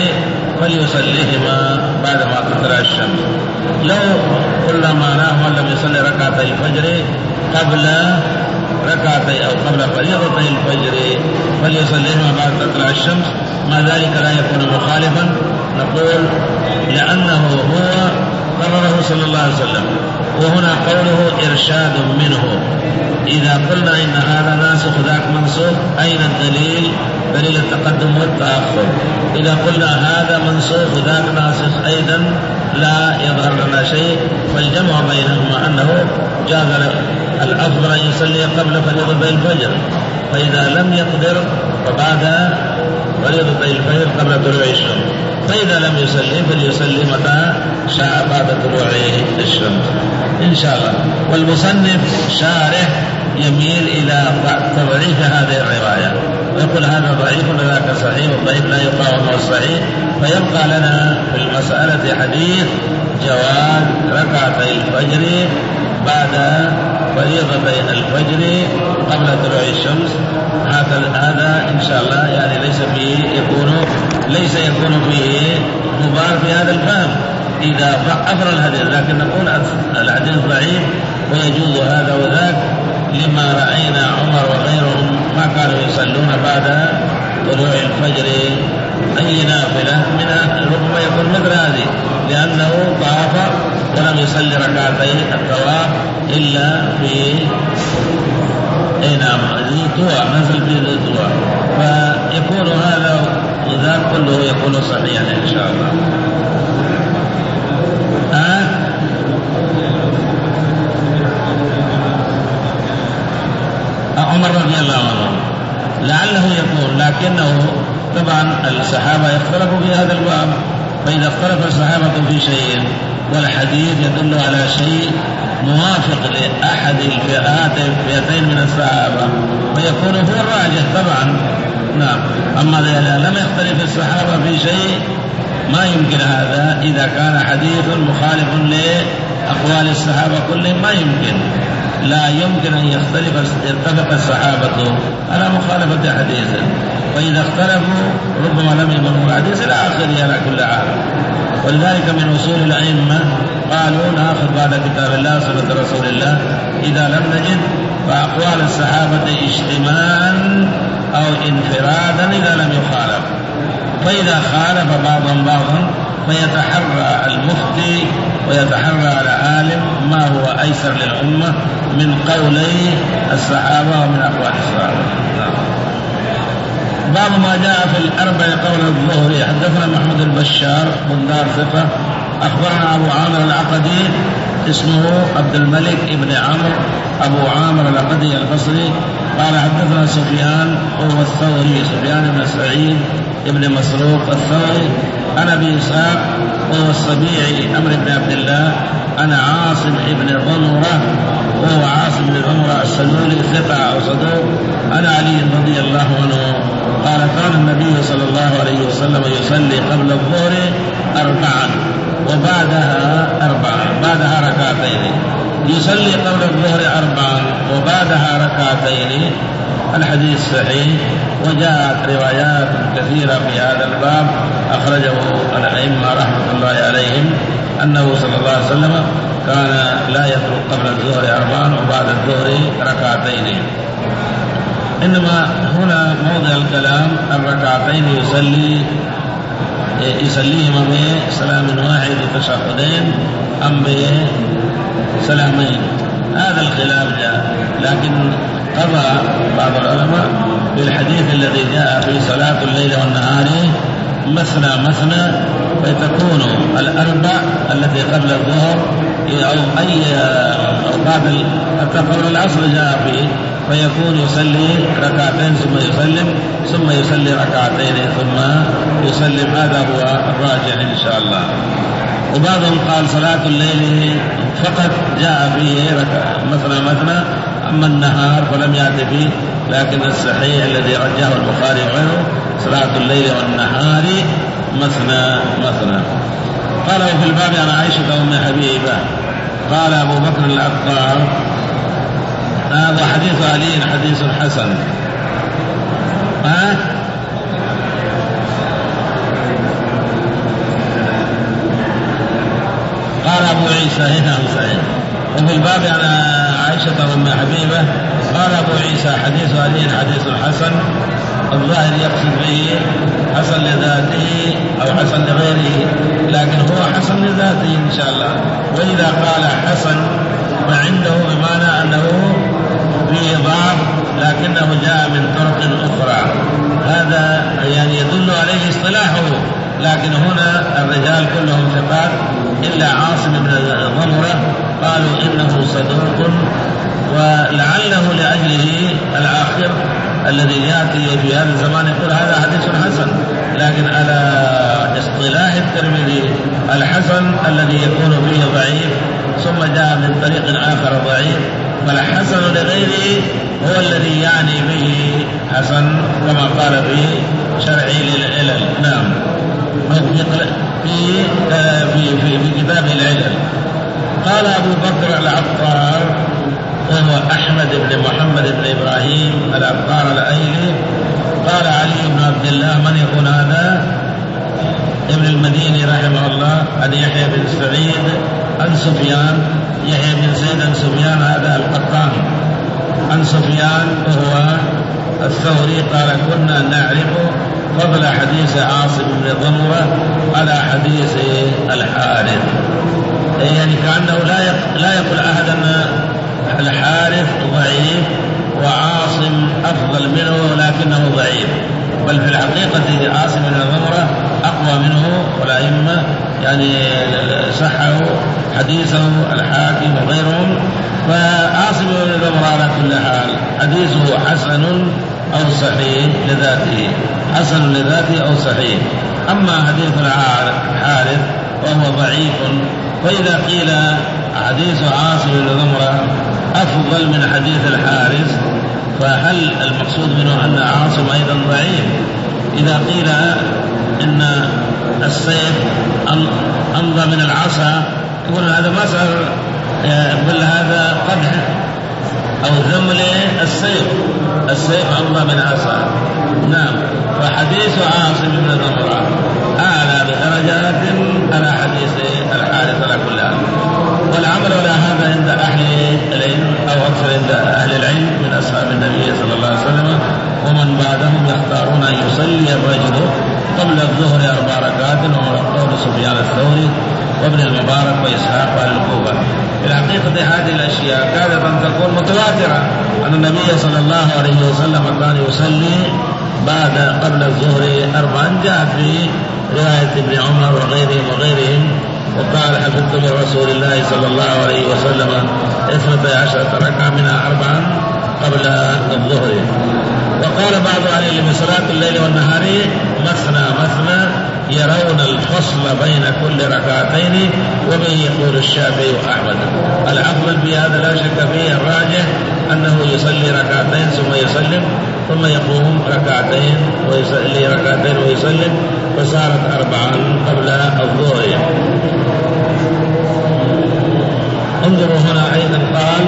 فليصليهما بعدما تطلع الشمس. لو قلنا معناه من لم يصلي ركعتي الفجر قبل ركعتي أو قبل فريضة الفجر فليصليهما بعد تطلع الشمس، ما ذلك لا يكون مخالفا. نقول لأنه هو قرره صلى الله عليه وسلم، وهنا قوله إرشاد منه. إذا قلنا إن هذا ناسخ ذاك منسوخ أين الدليل؟ دليل التقدم والتأخر. إذا قلنا هذا منسوخ ذاك ناسخ أيضا لا يظهر لنا شيء، فالجمع بينهما أنه جاز الأفضل أن يصلي قبل فريضة الفجر، فإذا لم يقدر فبعد فريضة الفجر قبل طلوع الشمس، فإذا لم يصلي فليصلي متى شاء بعد طلوع الشمس إن شاء الله. والمصنف شارح يميل إلى تضعيف هذه الرواية ويقول هذا ضعيف وذاك صحيح، والضعيف لا يقاوم الصحيح، فيبقى لنا في المسألة حديث جواز ركعتي الفجر بعد فريضتي الفجر قبل طلوع الشمس. هذا إن شاء الله يعني ليس فيه يكون ليس يكون فيه مبار في هذا الفهم إذا ضعفنا الحديث، لكن نقول الحديث ضعيف ويجوز هذا وذاك لما رأينا عمر وغيرهم ما كانوا يصلون بعد طلوع الفجر أي نافلة منها، ربما يكون مثل هذه لأنه طاف ولم يصلي ركعتي الطواف إلا في أي نعم ذي طوى، نزل في ذي طوى، فيكون هذا وذاك كله يكون صحيحا إن شاء الله. آه عمر عمر رضي الله عنه لعله يكون، لكنه طبعا الصحابة يختلفوا في هذا الباب، فإذا اختلف الصحابة في شيء والحديث يدل على شيء موافق لأحد الفئات فئتين من الصحابة فيكون هو الراجح طبعا. نعم. أما إذا لم يختلف الصحابة في شيء ما يمكن هذا، إذا كان حديث مخالف لأقوال الصحابة كلهم ما يمكن، لا يمكن أن يختلف يتفق الصحابة على مخالفة حديث، وإذا اختلفوا ربما لم يبلغوا الحديث إلى آخره على كل حال. ولذلك من أصول الأئمة قالوا نأخذ بعد كتاب الله سنة رسول الله إذا لم نجد فأقوال الصحابة اجتماعا أو انفرادا إذا لم يخالف، فإذا خالف بعضهم بعضا فيتحرى المفتي ويتحرى العالم ما هو أيسر للأمة من قولي الصحابة ومن أقوال الصحابة. باب ما جاء في الأربع قول الظهر. حدثنا محمد البشار بن دار ثقة أخبرنا أبو عامر العقدي اسمه عبد الملك ابن عمرو أبو عامر العقدي البصري قال حدثنا سفيان وهو الثوري سفيان بن سعيد ابن مسروق الثوري عن أبي إسحاق وهو السبيعي عمرو بن عبد الله أنا عاصم ابن ضمرة وهو عاصم بن ضمرة السلولي ثقة أو صدوق أنا علي رضي الله عنه قال كان النبي صلى الله عليه وسلم يصلي قبل الظهر أربعا وبعدها أربعا بعدها ركعتين، يصلي قبل الظهر أربعا وبعدها ركعتين. الحديث صحيح وجاءت روايات كثيرة في هذا الباب أخرجه الأئمة رحمة الله عليهم أنه صلى الله عليه وسلم كان لا يترك قبل الظهر أربعا وبعد الظهر ركعتين. إنما هنا موضع الكلام الركعتين يصلي يصليهما بسلام واحد وتشهدين أم بسلامين، هذا الخلاف جاء، لكن قضى بعض العلماء بالحديث الذي جاء في صلاة الليل والنهار مثنى مثنى فتكون الأربع التي قبل الظهر أو أي أو بعد حتى قبل العصر جاء فيه فيكون يصلي ركعتين ثم يسلم ثم يصلي ركعتين ثم يسلم، هذا هو الراجح إن شاء الله. وبعضهم قال صلاة الليل فقط جاء فيه مثنى مثنى، أما النهار فلم يأتي فيه، لكن الصحيح الذي رجاه البخاري وغيره صلاة الليل والنهار مثنى مثنى. قال وفي الباب عن عائشة أم حبيبة قال أبو بكر العطار هذا حديث علي حديث حسن. ها قال أبو عيسى هنا صحيح. وفي الباب عن عائشة أم حبيبة قال أبو عيسى حديث علي حديث حسن، الظاهر يقصد به حسن لذاته أو حسن لغيره، لكن هو حسن لذاته إن شاء الله. وإذا قال حسن فعنده بمعنى أنه فيه ضعف لكنه جاء من طرق أخرى، هذا يعني يدل عليه اصطلاحه، لكن هنا الرجال كلهم ثقات إلا عاصم بن ضمرة قالوا إنه صدوق، ولعله لأجله الآخر الذي يأتي في هذا الزمان يقول هذا حديث حسن، لكن على اصطلاح الترمذي الحسن الذي يكون فيه ضعيف ثم جاء من طريق آخر ضعيف، فالحسن لغيره هو الذي يعني به حسن كما قال به شرعي للعلل. نعم في في في, في كتاب العلل. قال أبو بكر العطار وهو أحمد بن محمد بن إبراهيم العطار الأيلي قال علي بن عبد الله من يكون هذا؟ ابن المديني رحمه الله عن يحيى بن سعيد عن سفيان، يحيى بن سعيد عن سفيان هذا القطان عن سفيان وهو الثوري قال كنا نعرف فضل حديث عاصم بن ضمرة على حديث الحارث، يعني كأنه لا لا يقول أحد أن الحارث ضعيف وعاصم أفضل منه لكنه ضعيف، بل في الحقيقة عاصم بن ضمرة أقوى منه، والأئمة يعني صححوا حديثه الحاكم وغيرهم فعاصم بن ضمرة على كل حال حديثه حسن أو صحيح لذاته، حسن لذاته أو صحيح. أما حديث الحارث وهو ضعيف، فإذا قيل حديث عاصم بن ضمرة أفضل من حديث الحارث، فهل المقصود منه أن عاصم أيضا ضعيف؟ إذا قيل إن السيف أمضى من العصا، يقول هذا ما صار، بل هذا قدح أو ذم للسيف، السيف أمضى من عصا. نعم، فحديث عاصم بن ضمرة أعلى بدرجات على حديث الحارث على كل حال. والعمل على هذا عند أهل العلم أو أكثر عند أهل العلم من أصحاب النبي صلى الله عليه وسلم ومن بعدهم يختارون أن يصلي الرجل قبل الظهر أربع ركعات، وهو قول سفيان الثوري وابن المبارك وإسحاق وأهل الكوفة. في الحقيقة هذه الأشياء كادت أن تكون متواترة، أن النبي صلى الله عليه وسلم كان يصلي بعد قبل الظهر أربعا، جاءت في رواية ابن عمر وغيرهم وغيرهم، وقال حفظت من رسول الله صلى الله عليه وسلم اثنتي عشرة ركعة منها أربعا قبل الظهر. وقال بعض أهل العلم صلاة الليل والنهار مثنى مثنى، يرون الفصل بين كل ركعتين، وبه يقول الشافعي وأحمد. الأفضل في هذا لا شك فيه، الراجح أنه يصلي ركعتين ثم يسلم، ثم يقوم ركعتين ويصلي ركعتين ويسلم، فصارت أربعا قبل الظهر. انظروا هنا أيضا قال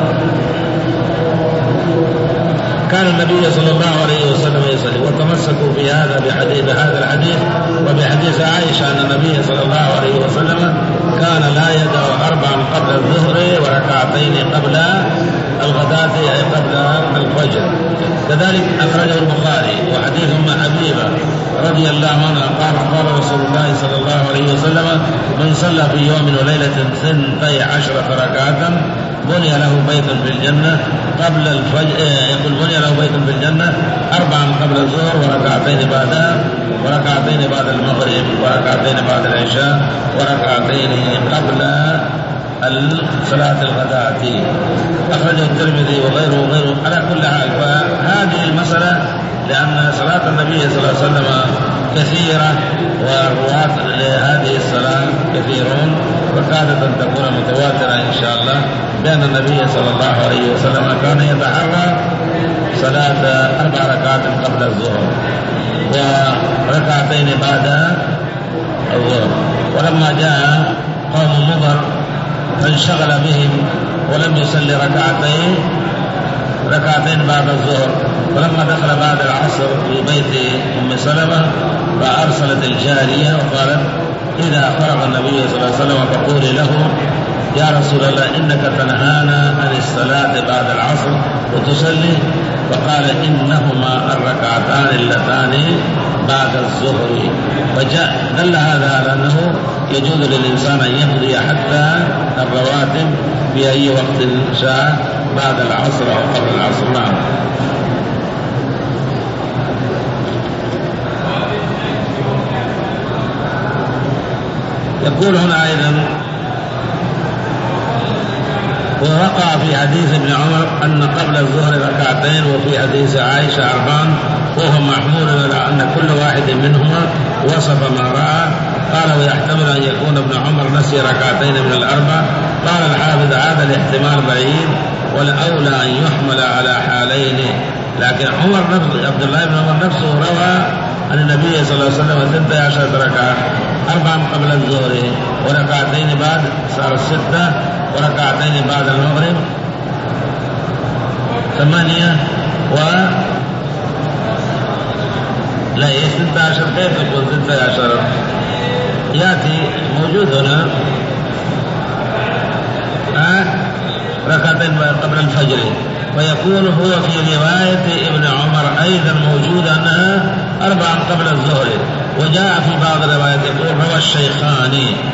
كان النبي صلى الله عليه وسلم يصلي، وتمسكوا في هذا بحديث هذا الحديث وبحديث عائشة أن النبي صلى الله عليه وسلم كان لا يدع أربعا قبل الظهر وركعتين قبل الغداة أي قبل الفجر. كذلك أخرجه البخاري وحديث أم حبيبة رضي الله عنها قال قال رسول الله صلى الله عليه وسلم من صلى في يوم وليلة ثنتي عشرة ركعة بني له بيت في الجنة قبل الفجر، يقول بني له بيت في الجنة أربعا قبل الظهر وركعتين بعدها، وركعتين بعد المغرب، وركعتين بعد العشاء، وركعتين قبل صلاة الغداة. أخرجه الترمذي وغيره وغيره. على كل حال فهذه المسألة لأن صلاة النبي صلى الله عليه وسلم كثيرة والرواة لهذه الصلاة كثيرون، وكادت أن تكون متواترة إن شاء الله، بأن النبي صلى الله عليه وسلم كان يتحرى صلاة أربع ركعات قبل الظهر وركعتين بعد الظهر. ولما جاء قوم مضر فانشغل بهم ولم يصلي ركعتين ركعتين بعد الظهر، فلما دخل بعد العصر في بيت أم سلمة فأرسلت الجارية وقالت إذا فرغ النبي صلى الله عليه وسلم فقولي له يا رسول الله إنك تنهانا عن الصلاة بعد العصر وتصلي، فقال إنهما الركعتان اللتان بعد الظهر. فجاء دل هذا على أنه يجوز للإنسان أن يقضي حتى الرواتب في أي وقت شاء بعد العصر أو قبل العصر. نعم. يقول هنا أيضا ووقع في حديث ابن عمر أن قبل الظهر ركعتين، وفي حديث عائشة أربعا، وهو محمول على أن كل واحد منهما وصف ما رأى. قال ويحتمل أن يكون ابن عمر نسي ركعتين من الأربع. قال الحافظ هذا الاحتمال بعيد، والأولى أن يحمل على حالين، لكن عمر نفسه عبد الله بن عمر نفسه روى أن النبي صلى الله عليه وسلم ستة عشرة ركعة، أربعا قبل الظهر وركعتين بعد، صار ستة، وركعتين بعد المغرب ثمانية، و لا ستة عشر كيف يكون ستة عشر؟ يأتي موجود هنا آه ركعتين قبل الفجر، ويكون هو في رواية ابن عمر أيضا موجود أنها أربعا قبل الظهر. وجاء في بعض الروايات يقول روى الشيخان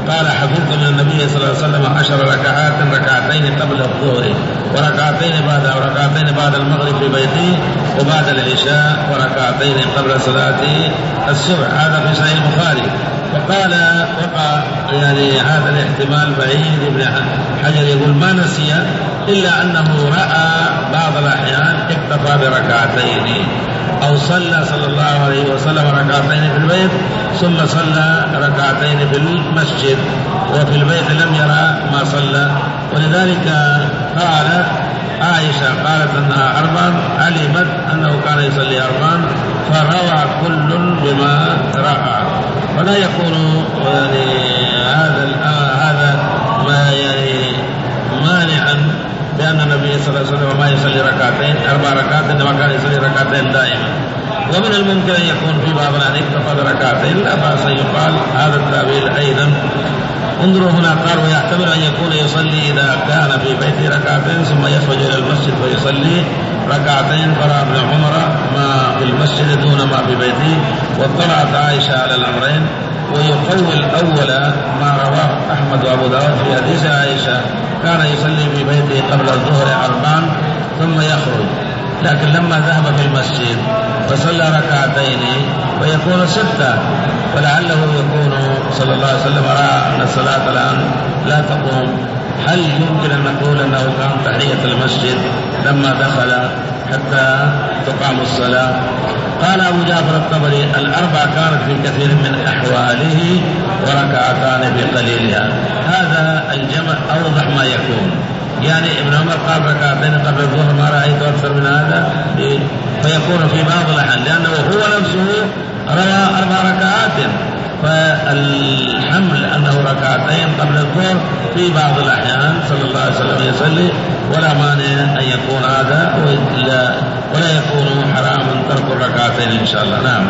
قال حفظت من النبي صلى الله عليه وسلم عشر ركعات، ركعتين قبل الظهر وركعتين بعد وركعتين بعد المغرب في بيته وبعد العشاء وركعتين قبل صلاة الصبح. هذا في صحيح البخاري. وقال وقع يعني هذا الاحتمال بعيد. ابن حجر يقول ما نسي إلا أنه رأى بعض الأحيان اكتفى بركعتين أو صلى صلى الله عليه وسلم ركعتين في البيت ثم صلى ركعتين في المسجد وفي البيت لم يرى ما صلى. ولذلك قالت عائشة قالت أنها أربعا، علمت أنه كان يصلي أربعا فروى كل بما رأى. ولا يكون يعني هذا هذا ما يعني مانعا بأن النبي صلى الله عليه وسلم ما يصلي ركعتين أربع ركعات، إنما كان يصلي ركعتين دائما. ومن الممكن أن يكون في بعض الأحيان اكتفى بركعتين، لا بأس يقال هذا التأويل أيضا. انظروا هنا قال ويحتمل أن يكون يصلي إذا كان في بيته ركعتين ثم يخرج إلى المسجد ويصلي ركعتين. قرأ ابن عمر ما في المسجد دون ما في بيته. واطلعت عائشة على الأمرين. ويقوي الأول ما رواه أحمد وأبو داود في حديث عائشة كان يصلي في بيته قبل الظهر أربعا ثم يخرج، لكن لما ذهب في المسجد فصلى ركعتين ويكون ستة، فلعله يكون صلى الله عليه وسلم رأى أن الصلاة الآن لا تقوم. هل يمكن أن نقول أنه كان تحية المسجد لما دخل حتى تقام الصلاة؟ قال أبو جعفر الطبري الأربع كانت في كثير من أحواله وركعتان في قليلها. هذا الجمع أوضح ما يكون. يعني ابن عمر قال ركعتين قبل الظهر ما رأيت أكثر من هذا، فيكون في بعض الأحيان لأنه هو نفسه روى أربع ركعات، فالحمل أنه ركعتين قبل الظهر في بعض الأحيان صلى الله عليه وسلم يصلي، ولا مانع أن يكون هذا ولا, ولا يكون حراما ترك الركعتين إن شاء الله. نعم.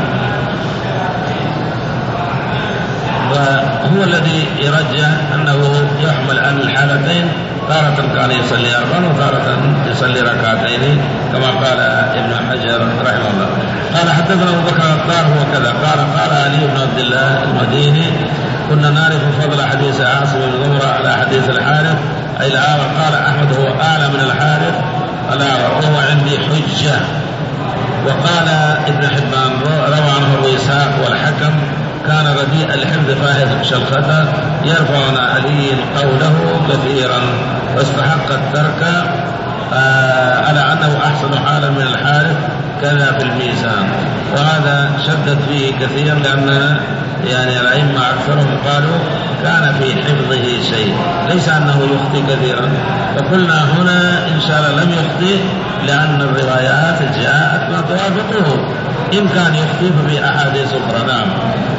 وهو الذي يرجح أنه يحمل عن الحالتين، تارة كان يصلي أربعا وتارة يصلي ركعتين كما قال ابن حجر رحمه الله. قال حدثنا أبو بكر الطار هو كذا قال قال علي بن عبد الله المديني كنا نعرف فضل حديث عاصم بن ضمرة على حديث الحارث أي الآور. قال أحمد هو أعلى من الحارث الآور وهو عندي حجة. وقال ابن حبان روى عنه أبو إسحاق والحكم كان رديء الحفظ فاحش شلخته يرفع عن علي قوله كثيرا واستحق الترك آه على أنه أحسن حالا من الحارث كذا في الميزان. وهذا شدد فيه كثيرا لأن يعني الأئمة أكثرهم قالوا كان في حفظه شيء، ليس أنه يخطي كثيرا. فقلنا هنا إن شاء الله لم يخطي لأن الروايات جاءت ما توافقه، إن كان يخطي ففي أحاديث أخرى. نعم.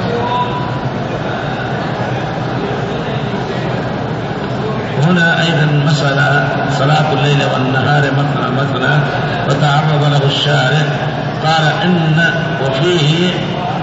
هنا أيضا مسألة صلاة الليل والنهار مثنى مثنى وتعرض له الشارع قال إن وفيه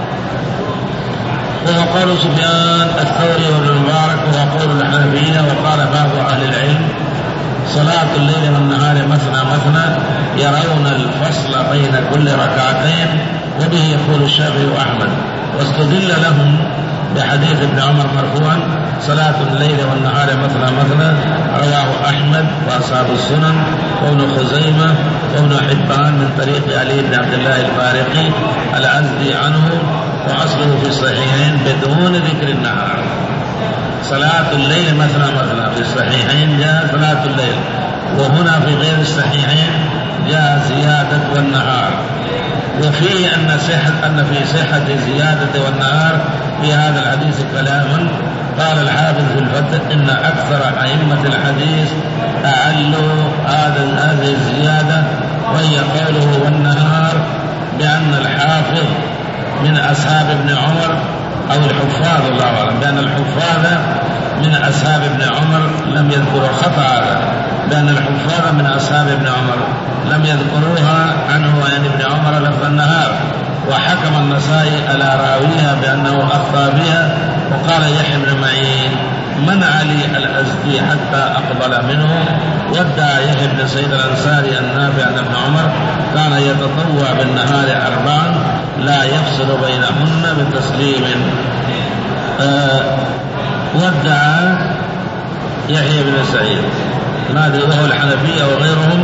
وهو قول سفيان الثوري وابن المبارك وهو قول الحنفية. وقال بعض أهل العلم صلاة الليل والنهار مثنى مثنى يرون الفصل بين كل ركعتين، وبه يقول الشافعي وأحمد. واستدل لهم بحديث ابن عمر مرفوعا صلاة الليل والنهار مثنى مثنى رواه أحمد وأصحاب السنن وابن خزيمة وابن حبان من طريق علي بن عبد الله الفارقي الأزدي عنه، وأصله في الصحيحين بدون ذكر النهار. صلاة الليل مثنى مثنى في الصحيحين جاء صلاة الليل، وهنا في غير الصحيحين جاء زيادة والنهار. وفيه أن صحة أن في صحة زيادة والنهار في هذا الحديث كلاما. قال الحافظ في الفتح إن أكثر أئمة الحديث أعلوا هذه الزيادة، وهي قوله والنهار، بأن الحافظ من أصحاب ابن عمر أو الحفاظ الله أعلم بأن الحفاظ من أصحاب ابن عمر لم يذكروا خطأ هذا، بأن الحفاظ من أصحاب ابن عمر لم يذكروها عنه يعني ابن عمر لفظ النهار. وحكم النسائي على راويها بأنه أخطأ بها. وقال يحيى بن معين من علي الأزدي حتى أقبل منه. وادعى يحيى بن سعيد الأنصاري النافع عن ابن عمر كان يتطوع بالنهار أربعا لا يفصل بينهن بتسليم. آه وادعى يحيى بن سعيد ما أدري وهو الحنفية وغيرهم،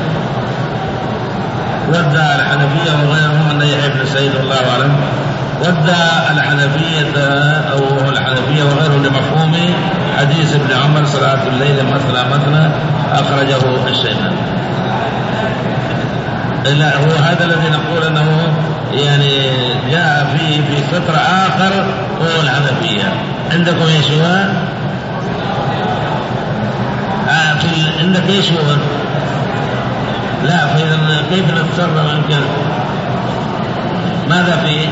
وادعى الحنفية وغيرهم أن يحيى بن سعيد والله أعلم وادعى الحنفية أو هو الحنفية وغيرهم لمفهوم حديث ابن عمر صلاة الليل مثنى مثنى أخرجه الشيخان. لا هو هذا الذي نقول أنه يعني جاء فيه في فطر آخر هو الحنفية. عندكم ايش هو؟ آه في عندك ايش هو؟ لا فإذا كيف نتصرف عن كذا؟ ماذا فيه؟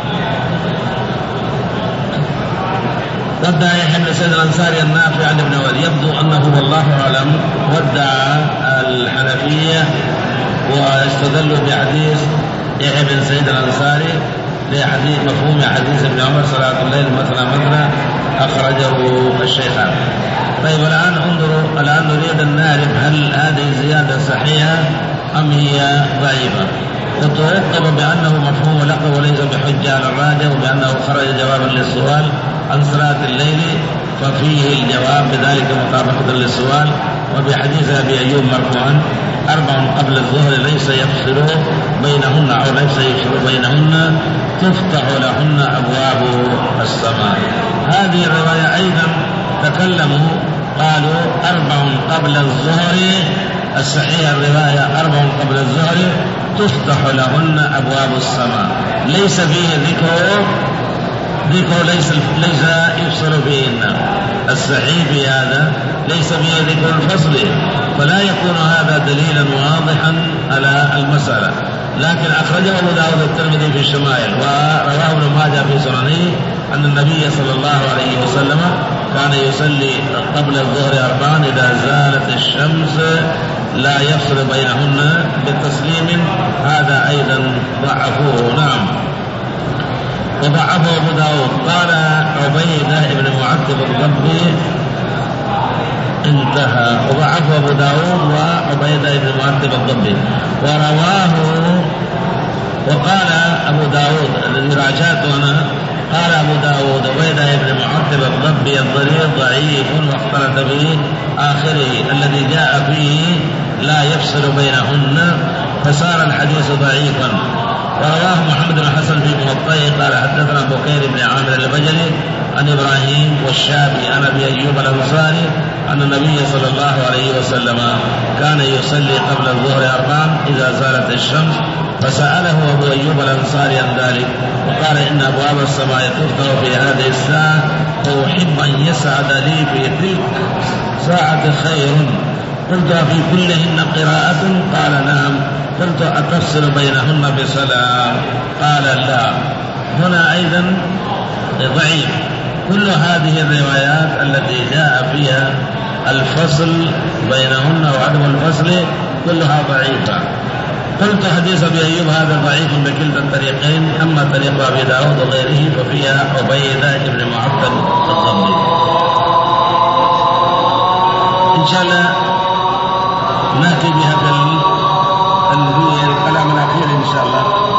ودع يحيى بن سعيد الأنصاري النافع عن ابن عمر، يبدو أنه والله أعلم ودع الحنفية واستدلوا بحديث يحيى بن سعيد الأنصاري لحديث مفهوم حديث ابن عمر صلاة الليل مثنى مثنى أخرجه الشيخان. طيب الآن انظروا، الآن نريد أن نعرف هل هذه الزيادة صحيحة أم هي ضعيفة. وترتب بأنه مفهوم لقب وليس بحجة على الراجح، وبأنه خرج جوابا للسؤال عن صلاة الليل ففيه الجواب بذلك مطابقة للسؤال. وبحديث أبي أيوب مرفوعا أربع قبل الظهر ليس يفصل بينهن أو ليس يفصل بينهن تفتح لهن أبواب السماء. هذه الرواية أيضا تكلموا قالوا أربع قبل الظهر، الصحيح الرواية أربع قبل الظهر تفتح لهن أبواب السماء، ليس فيه ذكر ذكر ليس ليس يفصل فيهن. الصحيح في هذا ليس فيه ذكر الفصل، فلا يكون هذا دليلا واضحا على المسألة. لكن أخرجه أبو داود الترمذي في الشمائل ورواه ابن ماجه في سننه أن النبي صلى الله عليه وسلم كان يصلي قبل الظهر أربعا إذا زالت الشمس لا يفصل بينهن بالتسليم. هذا أيضا ضعفوه. نعم وضعفه أبو داود. قال عبيدة بن معتب الضبي انتهى. وضعفه أبو داود وعبيدة بن معتب الضبي. ورواه وقال أبو داود الذي راجعته أنا قال أبو داود عبيدة بن معتب الضبي الضرير ضعيف واختلط به آخره الذي جاء فيه لا يفصل بينهن فصار الحديث ضعيفا. ورواه محمد بن حسن في موطئه قال حدثنا بكير بن عامر البجلي عن إبراهيم والشافعي عن أبي أيوب الأنصاري أن النبي صلى الله عليه وسلم كان يصلي قبل الظهر أربعا إذا زالت الشمس، فسأله أبو أيوب الأنصاري عن ذلك وقال إن أبواب السماء تفتح في هذه الساعة فأحب أن يسعد لي في تلك ساعة خير. قلت في كلهن قراءة؟ قال نعم. قلت أتفصل بينهن بسلام؟ قال لا. هنا أيضا ضعيف. كل هذه الروايات التي جاء فيها الفصل بينهن وعدم الفصل كلها ضعيفة. قلت حديث أبي أيوب هذا ضعيف بكلتا الطريقين، أما طريق أبي داود وغيره ففيها عبيدة بن معتب الضبي. إن شاء الله نأتي بهذا الكلام الأخير إن شاء الله.